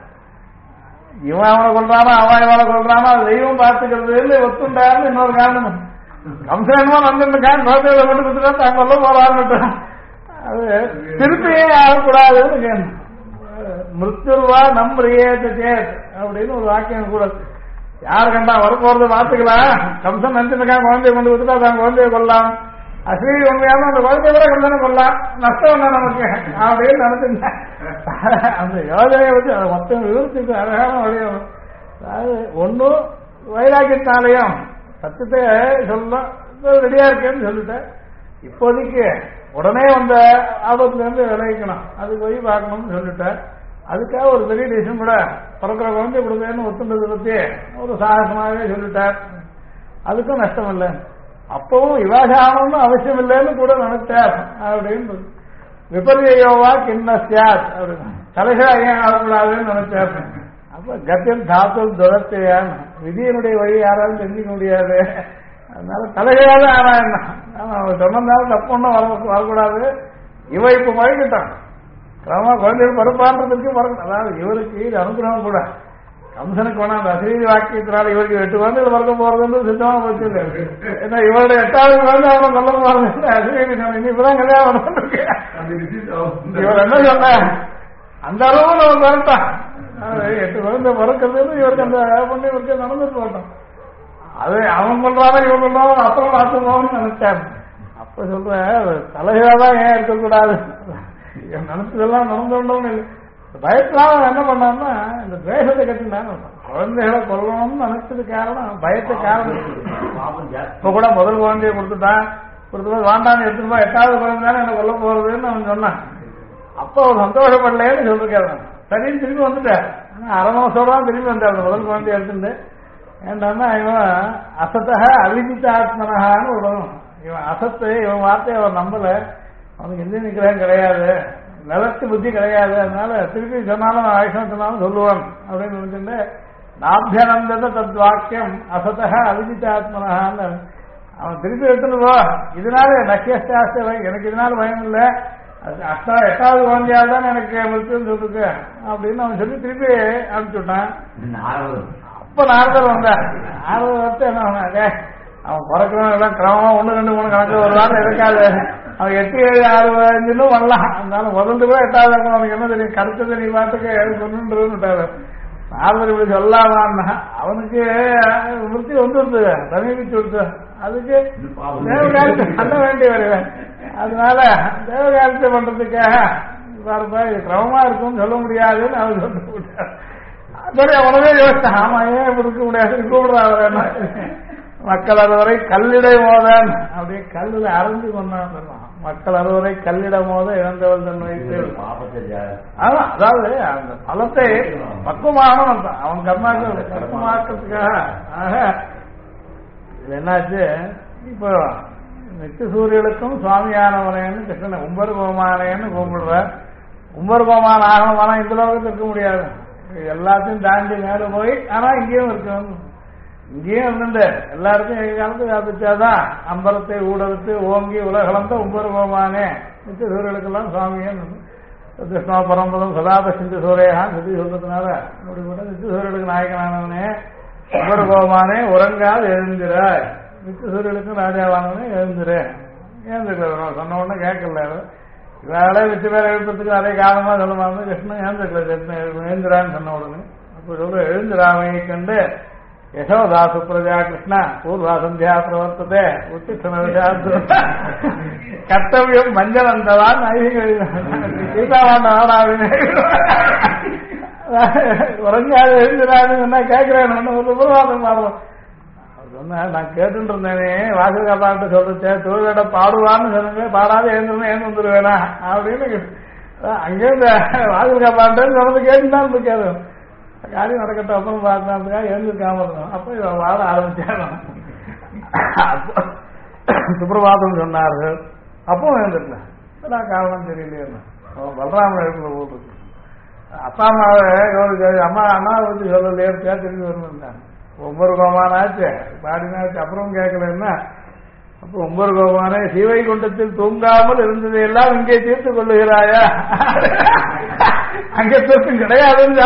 இவன் அவனை கொள்றானா அவன் இவனை கொள்றானா தெய்வம் பார்த்துக்கிறது ஒத்துண்டாருன்னு இன்னொரு காரணம். கம்சனமா வந்துருக்கான், குழந்தைகளை கொண்டு கொடுத்துட்டா தான் கொல்ல போறான்னு அது திருப்பியே ஆகக்கூடாதுன்னு கேட்கணும். மிருத்துவா நம்பிரியேத்து சேத் அப்படின்னு ஒரு வாக்கியம் கூட. யாரு கண்டா வரப்போறது பார்த்துக்கலாம், கம்சன் நினைச்சிருக்கான் குழந்தைய கொண்டு கொடுத்துட்டா தான் குழந்தைய கொள்ளலாம், அஸ்ரீ உண்மையான அந்த குழந்தைய கூட கம்சனை கொள்ளலாம், நஷ்டம் தான் நமக்கு அப்படின்னு நினைச்சிருந்தேன். அந்த யோஜனையை வச்சு அதை மொத்தம் விவரிச்சுக்கு அழகான வழியும். அதாவது ஒன்னும் வைராக்கியத்தாலையும் சத்தத்தை சொல்ல ரெடியா இருக்கேன்னு சொல்லிட்டேன். இப்போதைக்கு உடனே வந்த ஆபத்துல இருந்து விளைவிக்கணும், அதுக்கு வழி பார்க்கணும்னு சொல்லிட்டேன். அதுக்காக ஒரு பெரிய டிசிஷன் கூட பிறக்கிற குழந்தை கொடுக்கணும்னு ஒத்துண்டதை பத்தி ஒரு சாகசமாகவே சொல்லிட்டார். அதுக்கும் நஷ்டம் இல்லை, அப்பவும் விவாகம்னு அவசியம் இல்லைன்னு கூட நினைச்சார் அப்படின்னு. விபரீயோவா கிண்ண சாத் அப்படின்னு தலைகளை ஏன் ஆகக்கூடாதுன்னு நினைச்சார். அப்ப கத்தின் தாத்தல் துரத்தையான் விதியினுடைய வழி யாராலும் தெரிஞ்சுக்க முடியாது, அதனால தலைகையாவது ஆராயண அவன் சொன்னதாலும் தப்பு ஒன்றும் வரக்கூடாது. இவ இப்ப பழகிட்டான் கிரமமா குழந்தைகள் பருப்பான்றதுக்கு பறக்கணும். அதாவது இவருக்கு இது அனுகிரகம் கூட, கம்சனுக்கு வேணா அந்த அசரீதி வாக்கியத்தினால இவருக்கு 8 குழந்தைகள் பறக்க போறதுன்னு சித்தமா போச்சு. ஏன்னா இவருடைய 8வது குழந்தை அவனை சொல்ல போறது அசரீதி, நம்ம இப்பதான் கல்யாணம் பண்ணிருக்கேன். இவர் என்ன சொன்ன அந்த அளவு நம்ம பறத்தான் 8 குழந்தை பறக்கிறது இவருக்கு அந்த பண்ணி இவருக்கு நடந்துட்டு போட்டோம். அது அவன் பண்றாரா இவன் பண்றாரோ அப்புறம் பார்த்துக்கோன்னு நினைச்சாரு. அப்ப சொல்ற தலைகளாதான் ஏன் இருக்கக்கூடாது, நினைச்சதெல்லாம் நடந்தோன்னு பயத்தினால என்ன பண்ணான்னா இந்த துவேஷத்தை கட்டினான்னு குழந்தைகளை கொல்லணும்னு நினைச்சது காரணம் பயத்தை காரணம். இப்ப கூட முதல் குழந்தைய கொடுத்துட்டான், கொடுத்து வாண்டான்னு எடுத்துட்டு 8வது குழந்தை தானே என்ன கொல்ல போறதுன்னு அவன் சொன்னான். அப்போ அவர் சந்தோஷப்படலன்னு சொல்லிருக்காரு. சரின்னு திரும்பி வந்துட்டார். ஆனா அரை மாசத்தோட தான் திரும்பி வந்தார் முதல் குழந்தை எடுத்துட்டு. ஏன்டான்னா இவன் அசத்தக அவிஜிதாத்மனகான்னு விடணும். இவன் அசத்து இவன் வார்த்தையை அவர் நம்பல. அவனுக்கு எந்த நிக்கிறேன் கிடையாது, நிலத்து புத்தி கிடையாது. அதனால திருப்பி சொன்னாலும் ஆயுஷம் சொன்னாலும் சொல்லுவான் அப்படின்னு நினைச்சுட்டு நாபியனந்தத தத் வாக்கியம் அசத்தக அவிஜிதாத்மனகான்னு அவன் திருப்பி எடுத்துன்னு போ. இதனால நக்கியஸ்தாஸ்திரம் எனக்கு இதனால பயம் இல்லை, எட்டாவது குழந்தையால் தான் எனக்கு மிருத்துன்னு சொல்லிருக்கு அப்படின்னு அவன் சொல்லி திருப்பி அனுப்பிச்சு விட்டான். அப்ப நாரதர் வந்தான். நாரதர் வந்து என்ன பண்ணாங்க, அவன் பிறக்கிறவன் எல்லாம் கிரமமா 1, 2, 3 கணக்கு ஒரு வாரம் இருக்காது. அவன் 8, 7, 6, 5 வரலாம். அதனால முதல்ல கூட 8வது இருக்கும். அவனுக்கு என்ன தெரியும், கருத்தது நீ பாட்டுக்கு சொன்னுன்றதுன்னு விட்டாரு. நாரதர் இப்படி சொல்லாமான்னா அவனுக்கு மிருத்தி வந்துருது, சமீபிச்சு விடுத்து. அதுக்கு தேவகாலத்தை பண்ண வேண்டி வருவேன். அதனால தேவகாலத்தை பண்றதுக்காக பாருப்பா இது கிரமமா இருக்கும்னு சொல்ல முடியாதுன்னு அவன் சொல்லிட்டு விட்டார். சரி அவனவே யோசித்தான், ஆமா ஏன் இப்படி இருக்க முடியாது கூப்பிடுறா மக்கள் அதுவரை கல்லிடை மோதன் அப்படியே கல்லுல அரைஞ்சு கொண்டான். மக்கள் அதுவரை கல்லிட மோத இழந்தவள் தன் வைத்து. ஆமா, அதாவது அந்த பலத்தை பக்குவமாகணும் அவன் கர்மாக்கள் பக்குவமாக்கிறதுக்காக. ஆக இது என்னாச்சு, இப்போ நித்திய சூரியனுக்கும் சுவாமியானவனேன்னு கிருஷ்ணன் உம்பர்கோமானேன்னு கூப்பிடுற. உம்பர்கோமான ஆகணுமானா இந்த லோகத்தில் இருக்க முடியாது, எல்லாத்தையும் தாண்டி மேல போய். ஆனா இங்கேயும் இருக்கணும், இங்கேயும் இருந்துட்டு எல்லாருக்கும் எங்க காலத்து வியாபிச்சாதான் அம்பலத்தை ஊடறுத்து ஓங்கி உலகளந்த உம்பர்கோமானே நித்திய சூரியனுக்கெல்லாம் சுவாமியன்னு கிருஷ்ணா பரம்பரம் சதாப சிந்து சூரையான் சொல்லி சொல்றதுனால அப்படிப்பட்ட நித்திய சூரியனுக்கு நாயகனானவனே உம்பர்கோமானே உறங்காது எழுந்திராய். நித்திய சூரியனுக்கும் ராஜாவானவனே எழுந்துரு. ஏந்திருக்கல சொன்ன உடனே கேட்கல, இவாளே வச்சு பேர் எழுப்புறதுக்கு அதே காலமா சொல்லுவாங்க. கிருஷ்ணன் ஏந்திருக்கல எழுந்திரான்னு சொன்ன உடனே அப்ப சொல்ற எழுந்திராமையை கண்டு யசோதா சுப்ரஜா கிருஷ்ண பூர்வா சந்தியா பிரவர்த்ததே உத்திஷ்ட கர்த்தவியம் மஞ்சள் வந்ததான் சீதாவாண்டாவினே உறங்காது எழுந்திரான்னு சொன்னா கேட்கிறேன். ஒரு பூர்வாதம் பாடுவோம் சொன்ன நான் கேட்டுட்டு இருந்தேனே வாசல் காப்பாட்டு சொல்றச்சே தொழிலோட பாடுவான்னு சொன்னீங்க, பாடாத எழுந்துருந்தேன் ஏன் வந்துருவேனா அப்படின்னு அங்கேருந்து வாசல் காப்பாட்டுன்னு சொன்னது கேட்டுதான் இருக்காது. காரியம் நடக்கட்டும் அப்புறம் பார்க்கறதுக்காக எழுந்திருக்காம இருந்தோம். அப்ப இவன் வாழ ஆரம்பிச்சாரு. சுப்பிரபாதம் சொன்னார்கள், அப்பவும் எழுந்திருக்கேன். நான் காரணம் தெரியலையே, பலராமன் எழுப்புல போட்டுருக்கு. அப்பா அம்மாவை அம்மா அண்ணாவை பத்தி சொல்லலையே திரும்பி வரணும். ஒவ்வொரு கோமானாச்சு பாடினாச்சு அப்புறம் கேட்கலன்னா அப்போ ஒவ்வொரு கோமானே சிவை குண்டத்தில் தூங்காமல் இருந்ததையெல்லாம் இங்கே தீர்த்து கொள்ளுகிறாயா, அங்கே தூக்கம் கிடையாதுன்னு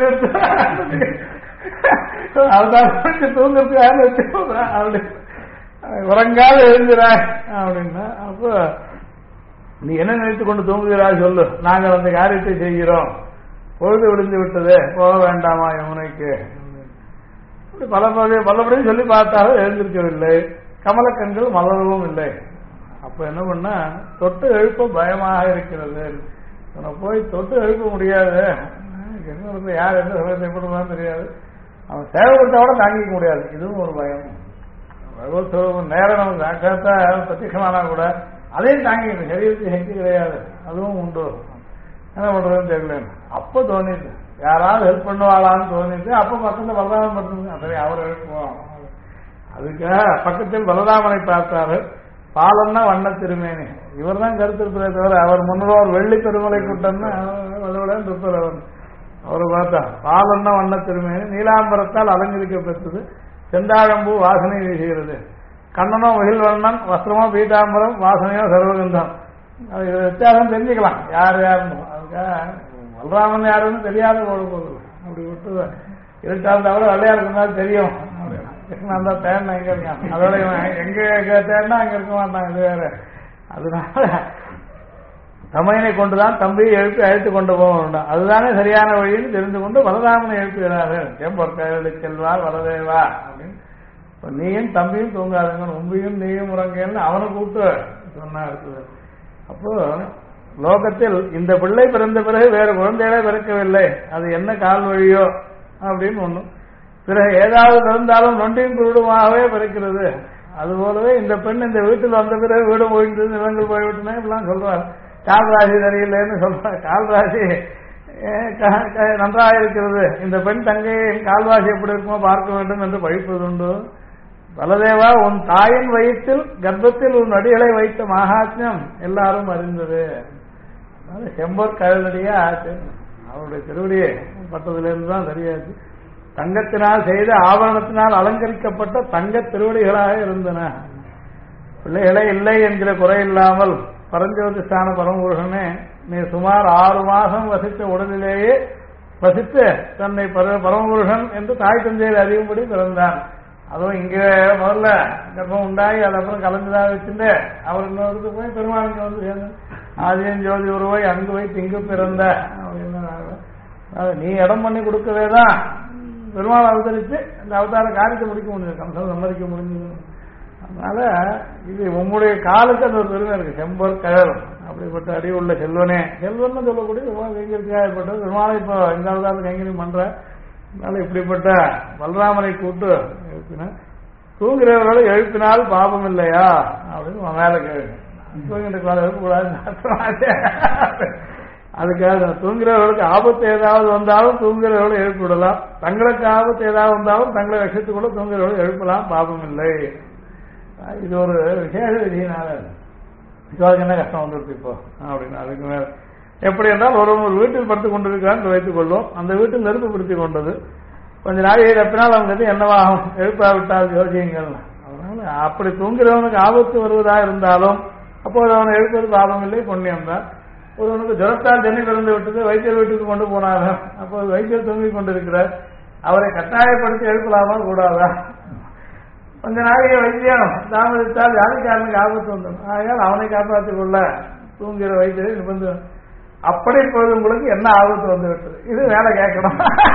அதுதான் தூங்குறதுக்காக வச்சு அப்படி உறங்காத எழுந்துறாய் அப்படின்னா அப்போ நீ என்ன நினைத்து கொண்டு தூங்குகிறாய் சொல்லு, நாங்கள் அந்த காரியத்தை செய்கிறோம், பொழுது விழுந்து விட்டது போக வேண்டாமா யமுனைக்கு. பலபடியும் சொல்லி பார்த்தாலும் எழுந்திருக்கவில்லை, கமலக்கண்கள் மலரவும் இல்லை. அப்ப என்ன பண்ணா தொட்டு எழுப்ப பயமாக இருக்கிறது. போய் தொட்டு எழுப்ப முடியாது, யார் எந்த சமயத்தை எப்படிதான் தெரியாது, அவன் சேவைப்பட்டோட தாங்கிக்க முடியாது. இதுவும் ஒரு பயம். பகவத் சுரூபம் நேரம் நமக்கு சாட்சாத்தா பிரத்யட்சமானா கூட அதையும் தாங்கிக்கணும், சரீரத்துக்கு சக்தி கிடையாது, அதுவும் உண்டு. என்ன பண்றதுன்னு தெரியல. அப்ப தோணிது யாராவது ஹெல்ப் பண்ணுவாளான்னு தோணிட்டு அப்ப பக்கத்துல பலராமன் படுத்துங்க, சரி அவர் எழுப்புவோம். அதுக்காக பக்கத்தில் பலராமனை பார்த்தாரு. பாலன்னா வண்ண திருமேனி, இவர் தான் கருத்திருப்பதே தவிர அவர் முன்னோர் வெள்ளி பெருமலை கூட்டம்னு இருப்பார். அவரை பார்த்தா பாலன்னா வண்ண திருமேனி, நீலாம்பரத்தால் அலங்கரிக்க பெற்றது, செந்தாழம்பூ வாசனை வீசுகிறது, கண்ணனோ மகிழ் வண்ணன், வஸ்திரமோ பீதாம்பரம், வாசனையோ சர்வகந்தம். அது வித்தியாசம் தெரிஞ்சுக்கலாம் யார் யாருன்னு. அதுக்காக பலராமன் யாருன்னு தெரியாத போது அப்படி விட்டு இருட்டால் தவிர வெள்ளையா இருந்தாலும் தெரியும். கிருஷ்ணன் தான் தேர்னா எங்க இருக்கான், அதோட எங்க தேர்னா அங்க இருக்க மாட்டான், இது வேற. அதனால தமையனை கொண்டுதான் தம்பியை எழுப்பி அழைத்து கொண்டு போக வேண்டும், அதுதானே சரியான வழின்னு தெரிந்து கொண்டு பலராமனை எழுப்புகிறார்கள். எம்பொற்கைகளுக்கு செல்வார் வரதேவா அப்படின்னு. நீயும் தம்பியும் தூங்காதுங்க, உம்பியும் நீயும் உறங்கன்னு அவனை கூப்பிட்டு சொன்னா இருக்குது. அப்போ லோகத்தில் இந்த பிள்ளை பிறந்த பிறகு வேறு குழந்தைகளே பிறக்கவில்லை, அது என்ன கால் வழியோ அப்படின்னு ஒண்ணு. பிறகு ஏதாவது பிறந்தாலும் நொண்டியும் குருடுமாகவே பிறக்கிறது. அதுபோலவே இந்த பெண் இந்த வீட்டில் வந்த பிறகு வீடு போயிட்டு நிலங்கள் போய்விட்டுனா இப்படிலாம் சொல்றாரு. கால் ராசி சரியில்லைன்னு சொல்ற. கால் ராசி நன்றாக இருக்கிறது, இந்த பெண் தங்கையின் கால்வாசி எப்படி இருக்குமோ பார்க்க வேண்டும் என்று பழிப்பதுண்டு. பலதேவா, உன் தாயின் வயிற்றில் கர்ப்பத்தில் உன் அடிகளை வைத்த மகாத்மியம் எல்லாரும் அறிந்தது. செம்பர் கழலடியா ஆச்சு. அவருடைய திருவடியை பட்டதிலிருந்து தான் சரியாச்சு. தங்கத்தினால் செய்த ஆபரணத்தினால் அலங்கரிக்கப்பட்ட தங்க திருவடிகளாக இருந்தன. பிள்ளைகளே இல்லை என்கிற குறை இல்லாமல் பரஞ்சோதிஷ்டான பரமபுருஷனே, நீ சுமார் 6 மாதம் வசித்த உடலிலேயே வசித்து தன்னை பரமபுருஷன் என்று தாய் தந்தையர் அறியும்படி பிறந்தான். அதுவும் இங்கே முதல்ல கர்ப்பம் உண்டாகி அது அப்புறம் கலந்துதான் வச்சுட்டு அவர் இன்னொருக்கு போய் பெருமாளுக்கு வந்து சேர்ந்து ஆதியன் ஜோதி உருவாய் அங்கு வைத்து இங்கு பிறந்த அப்படின்னு நீ இடம் பண்ணி கொடுக்கவே தான் பெருமாள் அவதரித்து இந்த அவதார காரியத்தை முடிக்க முடிஞ்சது, கம்சன் சம்மதிக்க முடிஞ்சது. அதனால இது உங்களுடைய காலுக்கு அந்த ஒரு பெருமை இருக்கு. செம்பர் கழல் அப்படிப்பட்ட அடி உள்ள செல்வனே, செல்வன்னு சொல்லக்கூடிய கைங்கரிக்காக ஏற்பட்டது. பெருமாளை இப்போ இந்த அவதாரம் கைங்கரியம் பண்ற. அதனால இப்படிப்பட்ட பலராமனை கூட்டு எழுப்பின. தூங்குகிறவர்களை எழுப்பினால் பாபம் இல்லையா அப்படின்னு மேல கேள்வி. தூங்கிட்டு எழுப்பக்கூடாது. அதுக்காக தூங்குகிறவர்களுக்கு ஆபத்து ஏதாவது வந்தாலும் தூங்குகிறவர்களை எழுப்பி விடலாம். தங்களுக்கு ஆபத்து ஏதாவது வந்தாலும் தங்களை ரட்சித்துக் கொள்ள தூங்குகிறவர்களை எழுப்பலாம், பாபம் இல்லை. இது ஒரு விசேஷ விதியினால இதுவாக என்ன கஷ்டம் வந்துருக்கு இப்போ அப்படின்னு. அதுக்கு மேல எப்படி என்றால் ஒரு வீட்டில் படுத்துக் கொண்டிருக்கிறான்னு வைத்துக் கொள்வோம். அந்த வீட்டில் நெருப்பு பிடித்துக் கொண்டது. கொஞ்ச நாளைக்கு தப்பினால் அவங்க என்னவாகும், எழுப்பாவிட்டால் யோசியுங்கள். அதனால அப்படி தூங்குகிறவனுக்கு ஆபத்து வருவதாக இருந்தாலும் அப்போது அவனை எழுப்பது பாபம் இல்லை, புண்ணியம் தான். ஒருவனுக்கு ஜுரத்தால் ஜன்னி பிறந்து விட்டது, வைத்தியர் வீட்டுக்கு கொண்டு போனார்கள். அப்போது வைத்தியர் தூங்கிக் கொண்டிருக்கிறார். அவரை கட்டாயப்படுத்தி எழுப்பலாமா கூடாதா? கொஞ்ச நாளைக்கு வைத்தியம் தாமதித்தால் யாருக்காரனுக்கு ஆபத்து வந்துடும். ஆகையால் அவனை காப்பாற்றிக் கொள்ள தூங்குகிற வைத்தியரை நிபந்தனை. அப்படி இப்போது உங்களுக்கு என்ன ஆபத்து வந்து விட்டது, இது வேலை கேட்கணும்.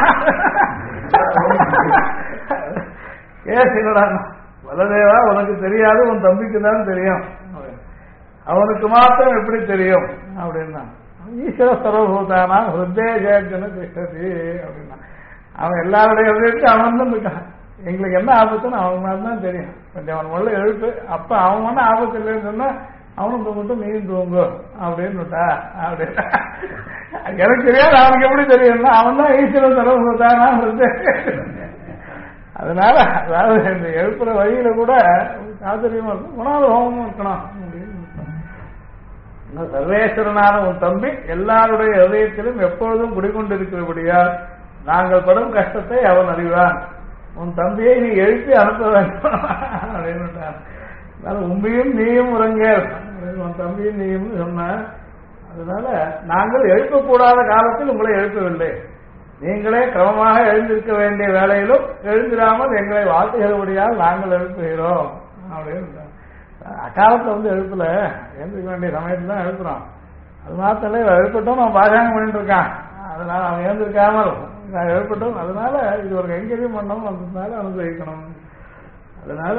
வலதேவா, உனக்கு தெரியாது, உன் தம்பிக்கு தான் தெரியும். அவனுக்கு மாத்திரம் எப்படி தெரியும் அப்படின்னா, ஈஸ்வர சர்வபூதானா ஹிருதய ஜெயஜன கிருஷ்ணதி அப்படின்னா, அவன் எல்லாருடைய எழுதிட்டு அவன் தான் இருக்கான். எங்களுக்கு என்ன ஆபத்துன்னு அவன் தான் தெரியும். கொஞ்சம் அவன் உள்ள எழுப்பு. அப்ப அவன் ஒன்னும் ஆபத்து இல்லைன்னு சொன்னா அவனும் தூங்கிட்டு நீயும் தூங்கு அப்படின்னு அப்படின்னு. எனக்கு தெரியாது, அவனுக்கு எப்படி தெரியும்னா அவன் தான் ஈஸ்வரன் சர்வபூதானா ஹிருதய. அதனால அதாவது இந்த எழுப்புற வழியில கூட ஆச்சரியமா இருக்கும், உணவு ஹோமமும் இருக்கணும் அப்படின்னு. சர்வேஸ்வரனான உன் தம்பி எல்லாருடைய ஹதயத்திலும் எப்பொழுதும் குடிகொண்டிருக்கிறபடியால் நாங்கள் படும் கஷ்டத்தை அவன் அறிவான். உன் தம்பியை நீ எழுப்பி அனுப்ப வேண்டும் அப்படின்னு. உண்மையும் நீயும் உறங்கேல், உன் தம்பியும் நீயும் சொன்ன. அதனால நாங்கள் எழுப்பக்கூடாத காலத்தில் உங்களை எழுப்பவில்லை. நீங்களே கிரமமாக எழுந்திருக்க வேண்டிய வேலையிலும் எழுந்திராமல் எங்களை வாழ்த்துகிறபடியால் நாங்கள் எழுப்புகிறோம் அப்படின்னு. அக்காலத்தில் எழுப்பல, எழுந்திருக்க வேண்டிய சமயத்துல தான் எழுப்புறோம். அது மாத்திரம் எழுப்பட்டும் அவன் பாஜகம் பண்ணிட்டு இருக்கான். அதனால அவன் எழுந்திருக்காமல் நான் எழுப்பட்டும். அதனால இது ஒரு கைங்கரியம் பண்ணணும், வந்ததுனால அனுபவிக்கணும். அதனால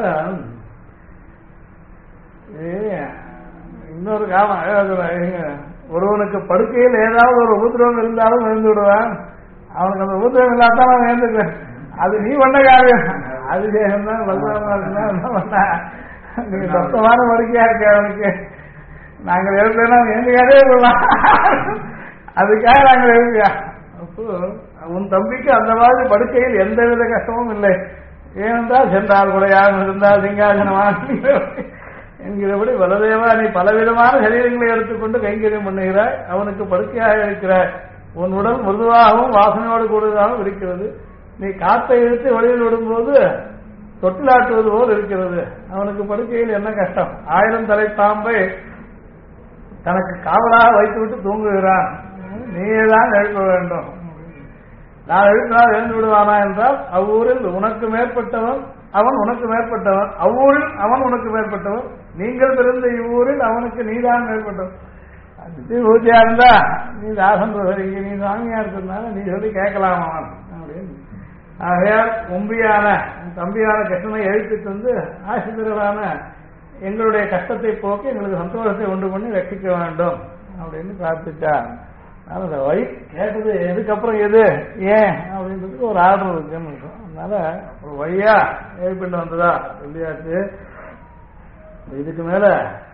இன்னொரு காலம், ஒருவனுக்கு படுக்கையில் ஏதாவது ஒரு உபதிரவம் இருந்தாலும் எழுந்து விடுவான். அவனுக்கு அந்த உபதிரவம் இல்லாதான் அவன் எழுந்துக்குவேன். அது நீ பண்ண காரியம், அது தான் பலமா இருந்தா நீங்க சொந்தமான படுக்கையா இருக்க அவனுக்கு. நாங்கள் எழுதுனா எழுந்துக்காதே சொல்லலாம், அதுக்காக நாங்கள் எழுதியா. அப்போ உன் தம்பிக்கு அந்த மாதிரி படுக்கையில் எந்தவித கஷ்டமும் இல்லை. ஏனென்றால் சென்றால் கூட யாரும் இருந்தால் சிங்காசனமாக என்கிறபடி வலதேவா, நீ பலவிதமான சரீரங்களை எடுத்துக்கொண்டு கைங்கரியம் பண்ணுகிறாய். அவனுக்கு படுக்கையாக இருக்கிறாய். உன் உடல் மிருதுவாகவும் வாசனையோடு கூடுதலாகவும் இருக்கிறது. நீ காற்றை இழுத்து வெளியில் விடும்போது தொட்டிலாட்டுவது போல் இருக்கிறது. அவனுக்கு படுக்கையில் என்ன கஷ்டம்? 1000 தலை பாம்பை தனக்கு காவலாக வைத்துவிட்டு தூங்குகிறான். நீதான் எழுப்ப வேண்டும். நான் எழுப்பினால் எழுந்து விடுவானா என்றால் அவ்வூரில் உனக்கு மேற்பட்டவன் அவன், உனக்கு மேற்பட்டவன் அவ்வூரில் அவன், உனக்கு மேற்பட்டவன். நீங்கள் பிறந்த இவ்வூரில் அவனுக்கு நீதான் மேற்பட்டவன். பூஜையா இருந்தா நீ தாசன் இங்க நீ சாமியா இருக்கிறதுனால நீ சொல்லி கேட்கலாம் அவன் அப்படின்னு. ஆகையால் உம்பியான தம்பியான கிருஷ்ணனை எழுப்பிட்டு வந்து ஆசிரியர்களான எங்களுடைய கஷ்டத்தை போக்கி எங்களுக்கு சந்தோஷத்தை உண்டு பண்ணி ரட்சிக்க வேண்டும் அப்படின்னு பிரார்த்திச்சார். அதனால வழி கேட்டது எதுக்கப்புறம் எது ஏன் அப்படின்றதுக்கு ஒரு ஆர்டர் இருக்குன்னு இருக்கும். அதனால ஒரு வழியா எழுப்பிட்டு வந்ததா சொல்லியாச்சு. இதுக்கு மேல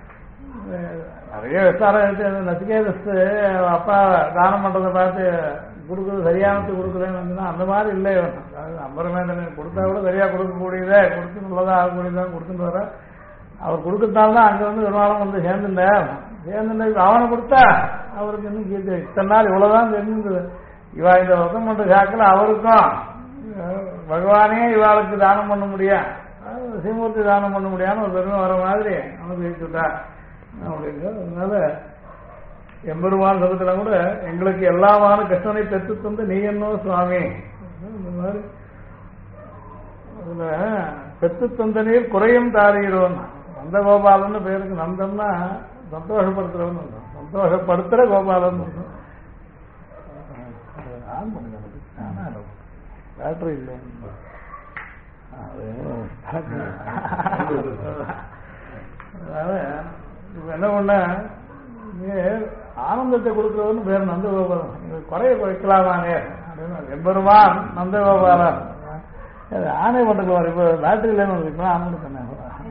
நிறைய விசாரம் எடுத்து நசிகேதஸ் அப்பா தானம் பண்றதை பார்த்து கொடுக்குறது சரியானது கொடுக்குறேன்னு அந்த மாதிரி இல்லை. அம்பரமேதனை கொடுத்தா கூட சரியா கொடுக்கக்கூடியதே கொடுத்து நல்லதா ஆகக்கூடியதான் கொடுத்துட்டு வர. அவர் கொடுக்கறதால்தான் அங்க வந்து விமானம் வந்து சேர்ந்துட்ட அவனை கொடுத்தா அவருக்கு இன்னும் கீர்த்தி. இத்தனை நாள் இவ்வளவுதான் தெரிஞ்சது. இவா இந்த வசம் பண்ற சாக்கில் அவருக்கும் பகவானே இவாளுக்கு தானம் பண்ண முடியும், ஸ்ரீமூர்த்தி தானம் பண்ண முடியான்னு ஒரு பெருமை வர மாதிரி அவனுக்கு வச்சுட்டா அப்படிங்கிறது. அதனால எம்பெருமான் சொல்றதுல கூட எங்களுக்கு எல்லாமான கிருஷ்ணனை பெற்று தந்து நீ என்னோ சுவாமி இந்த மாதிரி அதுல பெற்று தந்த நீர் குறையும் தாரீரோன். நந்தகோபாலன்னு பேருக்கு நந்தம்னா சந்தோஷப்படுத்துறவன், சந்தோஷப்படுத்துற கோபாலன். ஆன் பண்ணுங்க பேட்டரி இல்லை. அதனால என்ன பண்ண ஆனந்தத்தை கொடுக்கிறவன்னு பேர் நந்தகோபாலன். குறைய குறைக்கலாமாங்க அப்படின்னு எம்பெருமான் நந்தகோபாலன் ஆணை பண்ணுவார். இப்ப பேட்டரி இல்லைன்னு இப்ப ஆனந்த சொன்னேன்.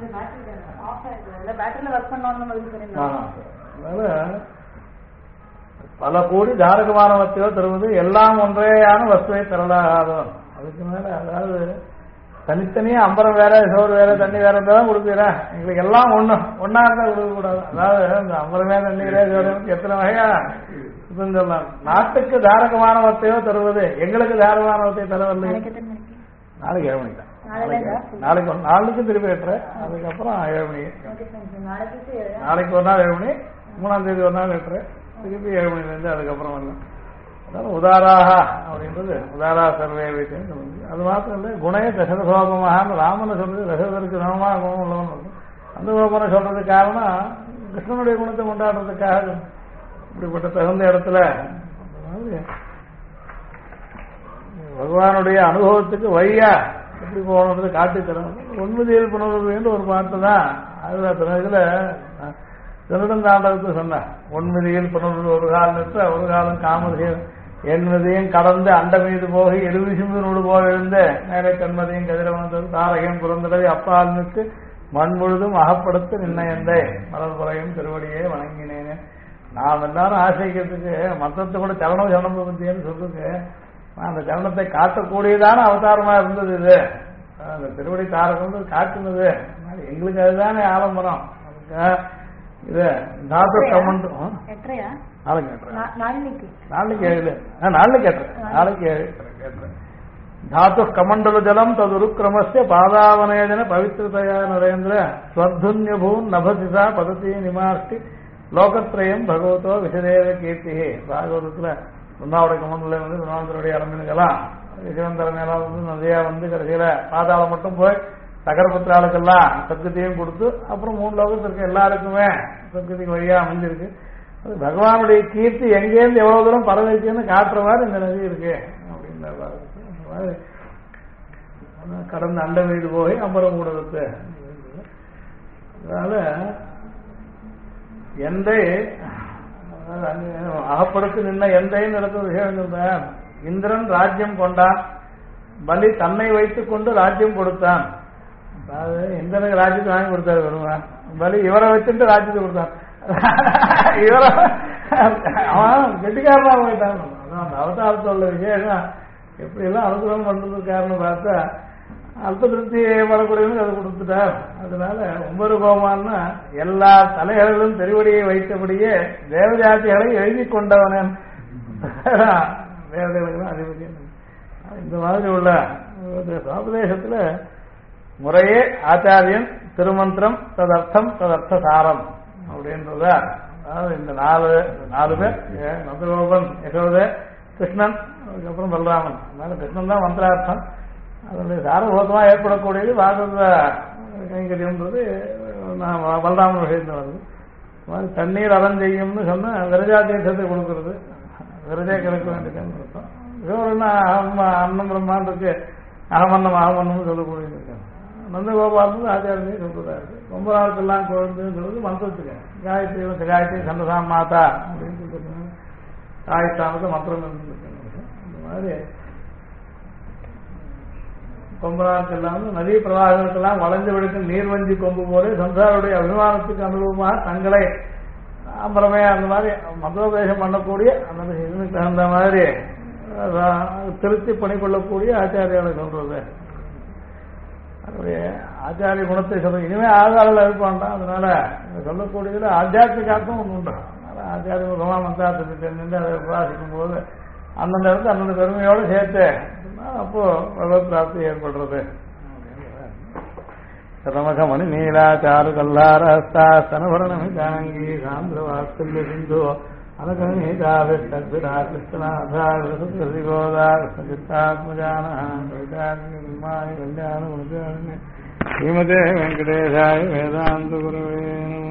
பல கோடி தாரகமானவத்தையோ தருவது எல்லாம் ஒன்றையான வஸ்துவை தரலாகாதவன். அதுக்கு மேல அதாவது தனித்தனியா அம்பரம் வேற சோறு வேற தண்ணி வேற தான் கொடுக்குறேன். எங்களுக்கு எல்லாம் ஒன்னா இருந்தா கொடுக்க கூடாது. அதாவது இந்த அம்பரமே தண்ணீரே சோறு எத்தனை வகையா இதுன்னு சொல்லலாம். நாட்டுக்கு தாரகமானவத்தையோ தருவது எங்களுக்கு தாரகமானவத்தை தரவில்லை. நாளைக்கு 7 மணிக்கு தான். நாளைக்கு திருப்பி ஏற்றுறேன். அதுக்கப்புறம் 7 மணி. நாளைக்கு ஒரு நாள் 7 மணி, 3ஆம் தேதி ஒரு நாள் ஏற்றுறேன். திருப்பி 7 மணிலேருந்து அதுக்கப்புறம் வரலாம். அதனால உதாராக அப்படின்றது உதாரா சர்வே வைத்தேன்னு சொல்லுங்க. அது மாத்திரம் இல்லை, குணைய தசரசோபமாக ராமனை சொல்றது தசரதற்கு சமமாக குணம் உள்ளவன். அந்த கோபனை சொல்றதுக்கு காரணம் கிருஷ்ணனுடைய குணத்தை கொண்டாடுறதுக்காக. இப்படிப்பட்ட தகுந்த இடத்துல பகவானுடைய அனுபவத்துக்கு வழியா எப்படி போகணுன்றது காட்டி தரணும். ஒன்மதியில் புனர்வு ஒரு பாட்டு தான். அதுல இதுல திருடன் தாண்டவத்தை சொன்ன ஒன்மதியில் புனர்வு ஒரு காலம் நிற்ற ஒரு காலம் காமதியில் என்மதியும் கடந்து அண்ட மீது போக எழுவிசும்பு போக எழுந்து மேலே கண்மதியும் கதிரவனது தாரகம் புறந்தடவை அப்பால் நிற்கு மண் முழுதும் அகப்படுத்த நின்னையந்தை மலர் புறையும் திருவடியே வணங்கினேன்னு. நாம் எல்லாரும் ஆசைக்கிறதுக்கு மற்றத்தை கூட சரணம் சரணம் பத்தியன்னு சொல்லுங்க. அந்த சரணத்தை காட்டக்கூடியதான அவதாரமா இருந்தது இது. அந்த திருவடி தாரகம் காட்டுனது எங்களுக்கு அதுதானே ஆலம்பரம். இது தாத்து கமெண்ட் நாளைக்கு 7 தாத்து கமண்டல ஜலம் ததுருக்கிரமஸ்ய பாதாவனேஜன பவித்திரதயா நரேந்திர ஸ்வர்துன்யபூன் நபசிசா பதத்தி நிமாஷ்டி லோகத்ரயம் பகவதோ விஷதேவ கீர்த்தி. பாகவதத்துல உன்னாவுடைய கமண்டல வந்து உன்னாவுடைய அரம்பினுக்கெல்லாம் சிவந்தர மேலாம் வந்து நதியா வந்து கடைசியில பாதாளம் மட்டும் போய் சகரபத்திராளுக்கெல்லாம் சத்கத்தையும் கொடுத்து அப்புறம் 3 லோகத்திற்கு எல்லாருக்குமே சத்கதிக்கு வழியா அமைஞ்சிருக்கு. அது பகவானுடைய கீர்த்தி எங்கேருந்து எவ்வளவு தூரம் பரவிச்சுன்னு காட்டுற மாதிரி இந்த நதி இருக்கு அப்படின்னு கடந்த அண்ட மீது போய் அம்பரம் கூடத்து. அதனால எந்தை அகப்படுத்து நின்ன எந்தைன்னு நடத்த விஷயம் சொல்றேன். இந்திரன் ராஜ்யம் கொண்டான், பலி தன்னை வைத்துக் கொண்டு ராஜ்யம் கொடுத்தான். அதாவது இந்திரனுக்கு ராஜ்யத்தை வாங்கி கொடுத்தாரு வருவான், பலி இவரை வச்சுட்டு ராஜ்யத்தை கொடுத்தான். இவர அவன் கெட்டிக்காரனா போயிட்டான். அந்த அவதாரத்தில் உள்ள விசேஷம் எப்படி எல்லாம் அனுகிரகம் பண்றதுக்கு காரணம் பார்த்தா அல்ப திருப்தி வரக்கூடியவனுக்கு அதை கொடுத்துட்டார். அதனால ஒவ்வொரு கோமான்னா எல்லா தலைகளிலும் திருவடியை வைத்தபடியே தேவஜாதிகளை எழுதி கொண்டவனன் தேவதைகளுக்கு அதிபதி. இந்த மாதிரி உள்ள உபதேசத்துல முறையே ஆச்சாரியன் திருமந்திரம் ததர்த்தம் ததர்த்த சாரம் அப்படின்றத. அதாவது இந்த 4 பேர் நந்தகோபன், யசோத, கிருஷ்ணன், அதுக்கப்புறம் பலராமன். அதனால கிருஷ்ணன் தான் மந்திரார்த்தம். அதனுடைய சாரபூதமா ஏற்படக்கூடியது பாகவத கைங்கரியம்ன்றது பலராமன் விஷயத்தில் வருது. தண்ணீர் அறம் செய்யும்னு சொன்னா விரஜா தீர்த்தத்தை கொடுக்கறது, விரஜை கிடைக்க வேண்டியதுன்னு அர்த்தம். இவருன்னா அன்னம் பிரம்மான் இருக்கு, அகமன்னம் சொல்லக்கூடியது இருக்காங்க. நந்தகோபால் ஆச்சாரியனே சொல்றதா இருக்கு. ரொம்ப நாளுக்கெல்லாம் குழந்தைன்னு சொல்றது மந்திரத்துக்கு காயத்ரி காயத்ரி சந்தசாம் மாதா அப்படின்னு சொல்லிருக்காங்க. காயத்தாமத்தை மந்திரம் இருந்துருக்கு. அந்த மாதிரி கொம்பனாருக்கெல்லாம் நதி பிரவாகங்களுக்கெல்லாம் வளைஞ்சு விடுக்கும் நீர்வஞ்சி கொம்பு போல சம்சாருடைய அபிமானத்துக்கு அனுபவமாக தங்களை அப்புறமே அந்த மாதிரி மதோபதேசம் பண்ணக்கூடிய அந்த இதுக்கு தகுந்த மாதிரி திருத்தி பணிக்கொள்ளக்கூடிய ஆச்சாரியாலை சொல்றது. அதனுடைய ஆச்சாரிய குணத்தை சொல்ல இனிமே ஆதாரில் இருப்பான்டான். அதனால சொல்லக்கூடியதுல ஆத்தியாத்மிக அர்த்தம் ஒன்று உண்டு. அதனால ஆச்சாரிய மந்தார்த்தத்தை தெரிஞ்சு அதை உபாசிக்கும் போது அந்தந்த இடத்துல அந்தந்த பெருமையோடு சேர்த்து அப்போ பகவத் பிராப்தி ஏற்படுறது. சதமகமணி நீலாச்சாரு கல்லாரஸ்தா சனவரணமி காங்கி சாந்திர வாத்சல்ய சிந்து அனகமீதா விஷ்டா கிருஷ்ணநாதா கோதா கிருஷ்ணசித்தாத்மஜான கல்யாண குணஜானி ஸ்ரீமதே வெங்கடேசாய வேதாந்த குருவே.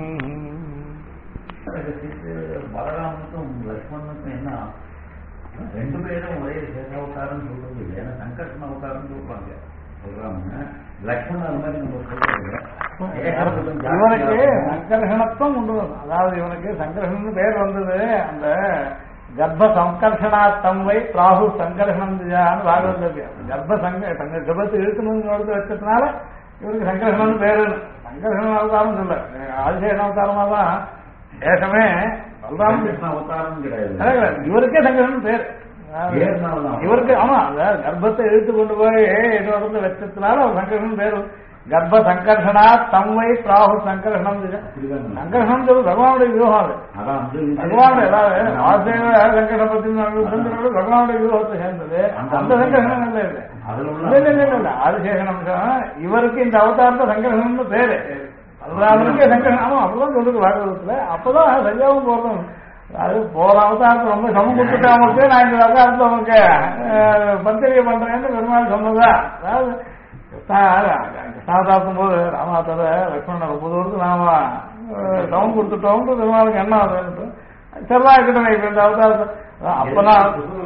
பலராமனுக்கும் லக்ஷ்மணனுக்கும் என்ன ரெண்டு பேரும் ஒரே சேஷாவதாரம் சொல்றது இல்லை. ஏன்னா சங்கர்ஷண அவதாரம் சொல்றாங்க சொல்றாங்க. லக்ஷ்மணன் அது மாதிரி நம்ம சொல்றாங்க. இவனுக்கு சங்கர்ஷணத்துவம் உண்டு. அதாவது இவனுக்கு சங்கர்ஷன் பேர் வந்தது அந்த கர்ப்ப சங்கர்ஷனா தம்வை பிராகு சங்கர்ஷனம் பாகவத் இருக்கு. கர்ப்ப தங்க கர்ப்பத்தை இழுக்கணும்னு வச்சதுனால இவருக்கு சங்கர்ஷன் பேரு. சங்கர்ஷன் அவதாரம் சொல்ல ஆதிசேஷன் அவதாரமா தான் சேஷமே பலராம அவதாரம் கிடையாது. இவருக்கே சங்கர்ஷன் பேர். இவருக்கு ஆமா அந்த கர்ப்பத்தை இழுத்து கொண்டு போய் இடத்துல வச்சதுனால அவர் சங்கர்ஷன் பேரு. கர்ப்ப சங்கர்ஷனா தம்வை பிராகு சங்கர்ஷனம். சங்கர்ஷனம் சொல்லு பகவானுடைய வியூகம். அது பகவானுடைய சங்கர்ஷன் பத்தி பகவானுடைய வியூகத்தை சேர்ந்தது. அந்த சங்கர்ஷனம் இல்லை இல்லை ஆதிசேஷன் அம்சம். இவருக்கு இந்த அவதாரத்தை சங்கர்ஷனம்னு பேரு. பலராமனுக்கே சங்கர்ஷன். ஆமா அப்படிதான் சொல்லுது பாகவதத்துல. அப்பதான் சரியாவும் போறதும். அது போற அவதாரத்தை ரொம்ப சமம் கொடுத்துட்டு அவங்களுக்கு நான் இந்த அவதாரத்தை அவங்க பத்திரிகை பண்றேன்னு பெருமாள் சொன்னதா. அதாவது கிருஷ்ணாவதாரத்தும் போது ராமாவதார லட்சுமணன் ரொம்ப தூரத்துக்கு நாம சமம் கொடுத்துட்டோம் பெருமாளுக்கு என்ன ஆகுது சரிதான் இருக்கட்டும். இப்ப இந்த அவதாரத்தை அப்பதான்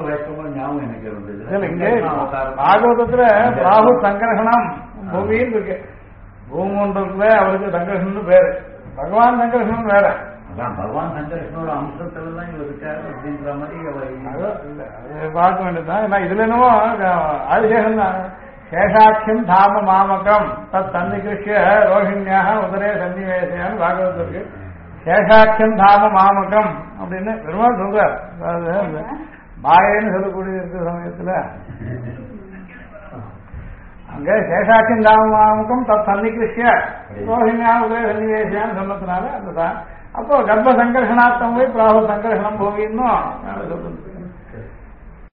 இங்கே பாகவதத்துல ராகு சங்கர்ஷனம் பூமின்னு இருக்கு. பூமண்டலத்துல அவருக்கு சங்கர்ஷன் பேரு. பகவான் சங்கர்ஷன் வேற. பகவான் சங்கர்ஷனோட அம்சத்துல தான் இவர் இருக்காரு அப்படின்ற மாதிரி பார்க்க வேண்டியதுதான். ஏன்னா இதுல என்னவோ ஆதிசேஷன் தான் சேஷாட்சியம் தாம மாமகம் தத் சன்னிகிருஷ்ய ரோஹிணியாக உதரே சன்னிவேசையான்னு பாகவதற்கு சேஷாட்சியம் தாம மாமகம் அப்படின்னு பெருமாள் சொல்றார். அதாவது மாயன்னு சொல்லக்கூடிய இருக்கிற சமயத்துல அங்க சேஷாட்சியம் தாம மாமகம் தத் சன்னிகிருஷ்ய ரோஹிணியாக உதரே சன்னிவேசையான்னு சொன்னதுனால அதுதான். அப்போ கர்ப்ப சங்கர்ஷனாத்தம் போய் பிராகு சங்கர்ஷனம் போகின்னு சொல்றது.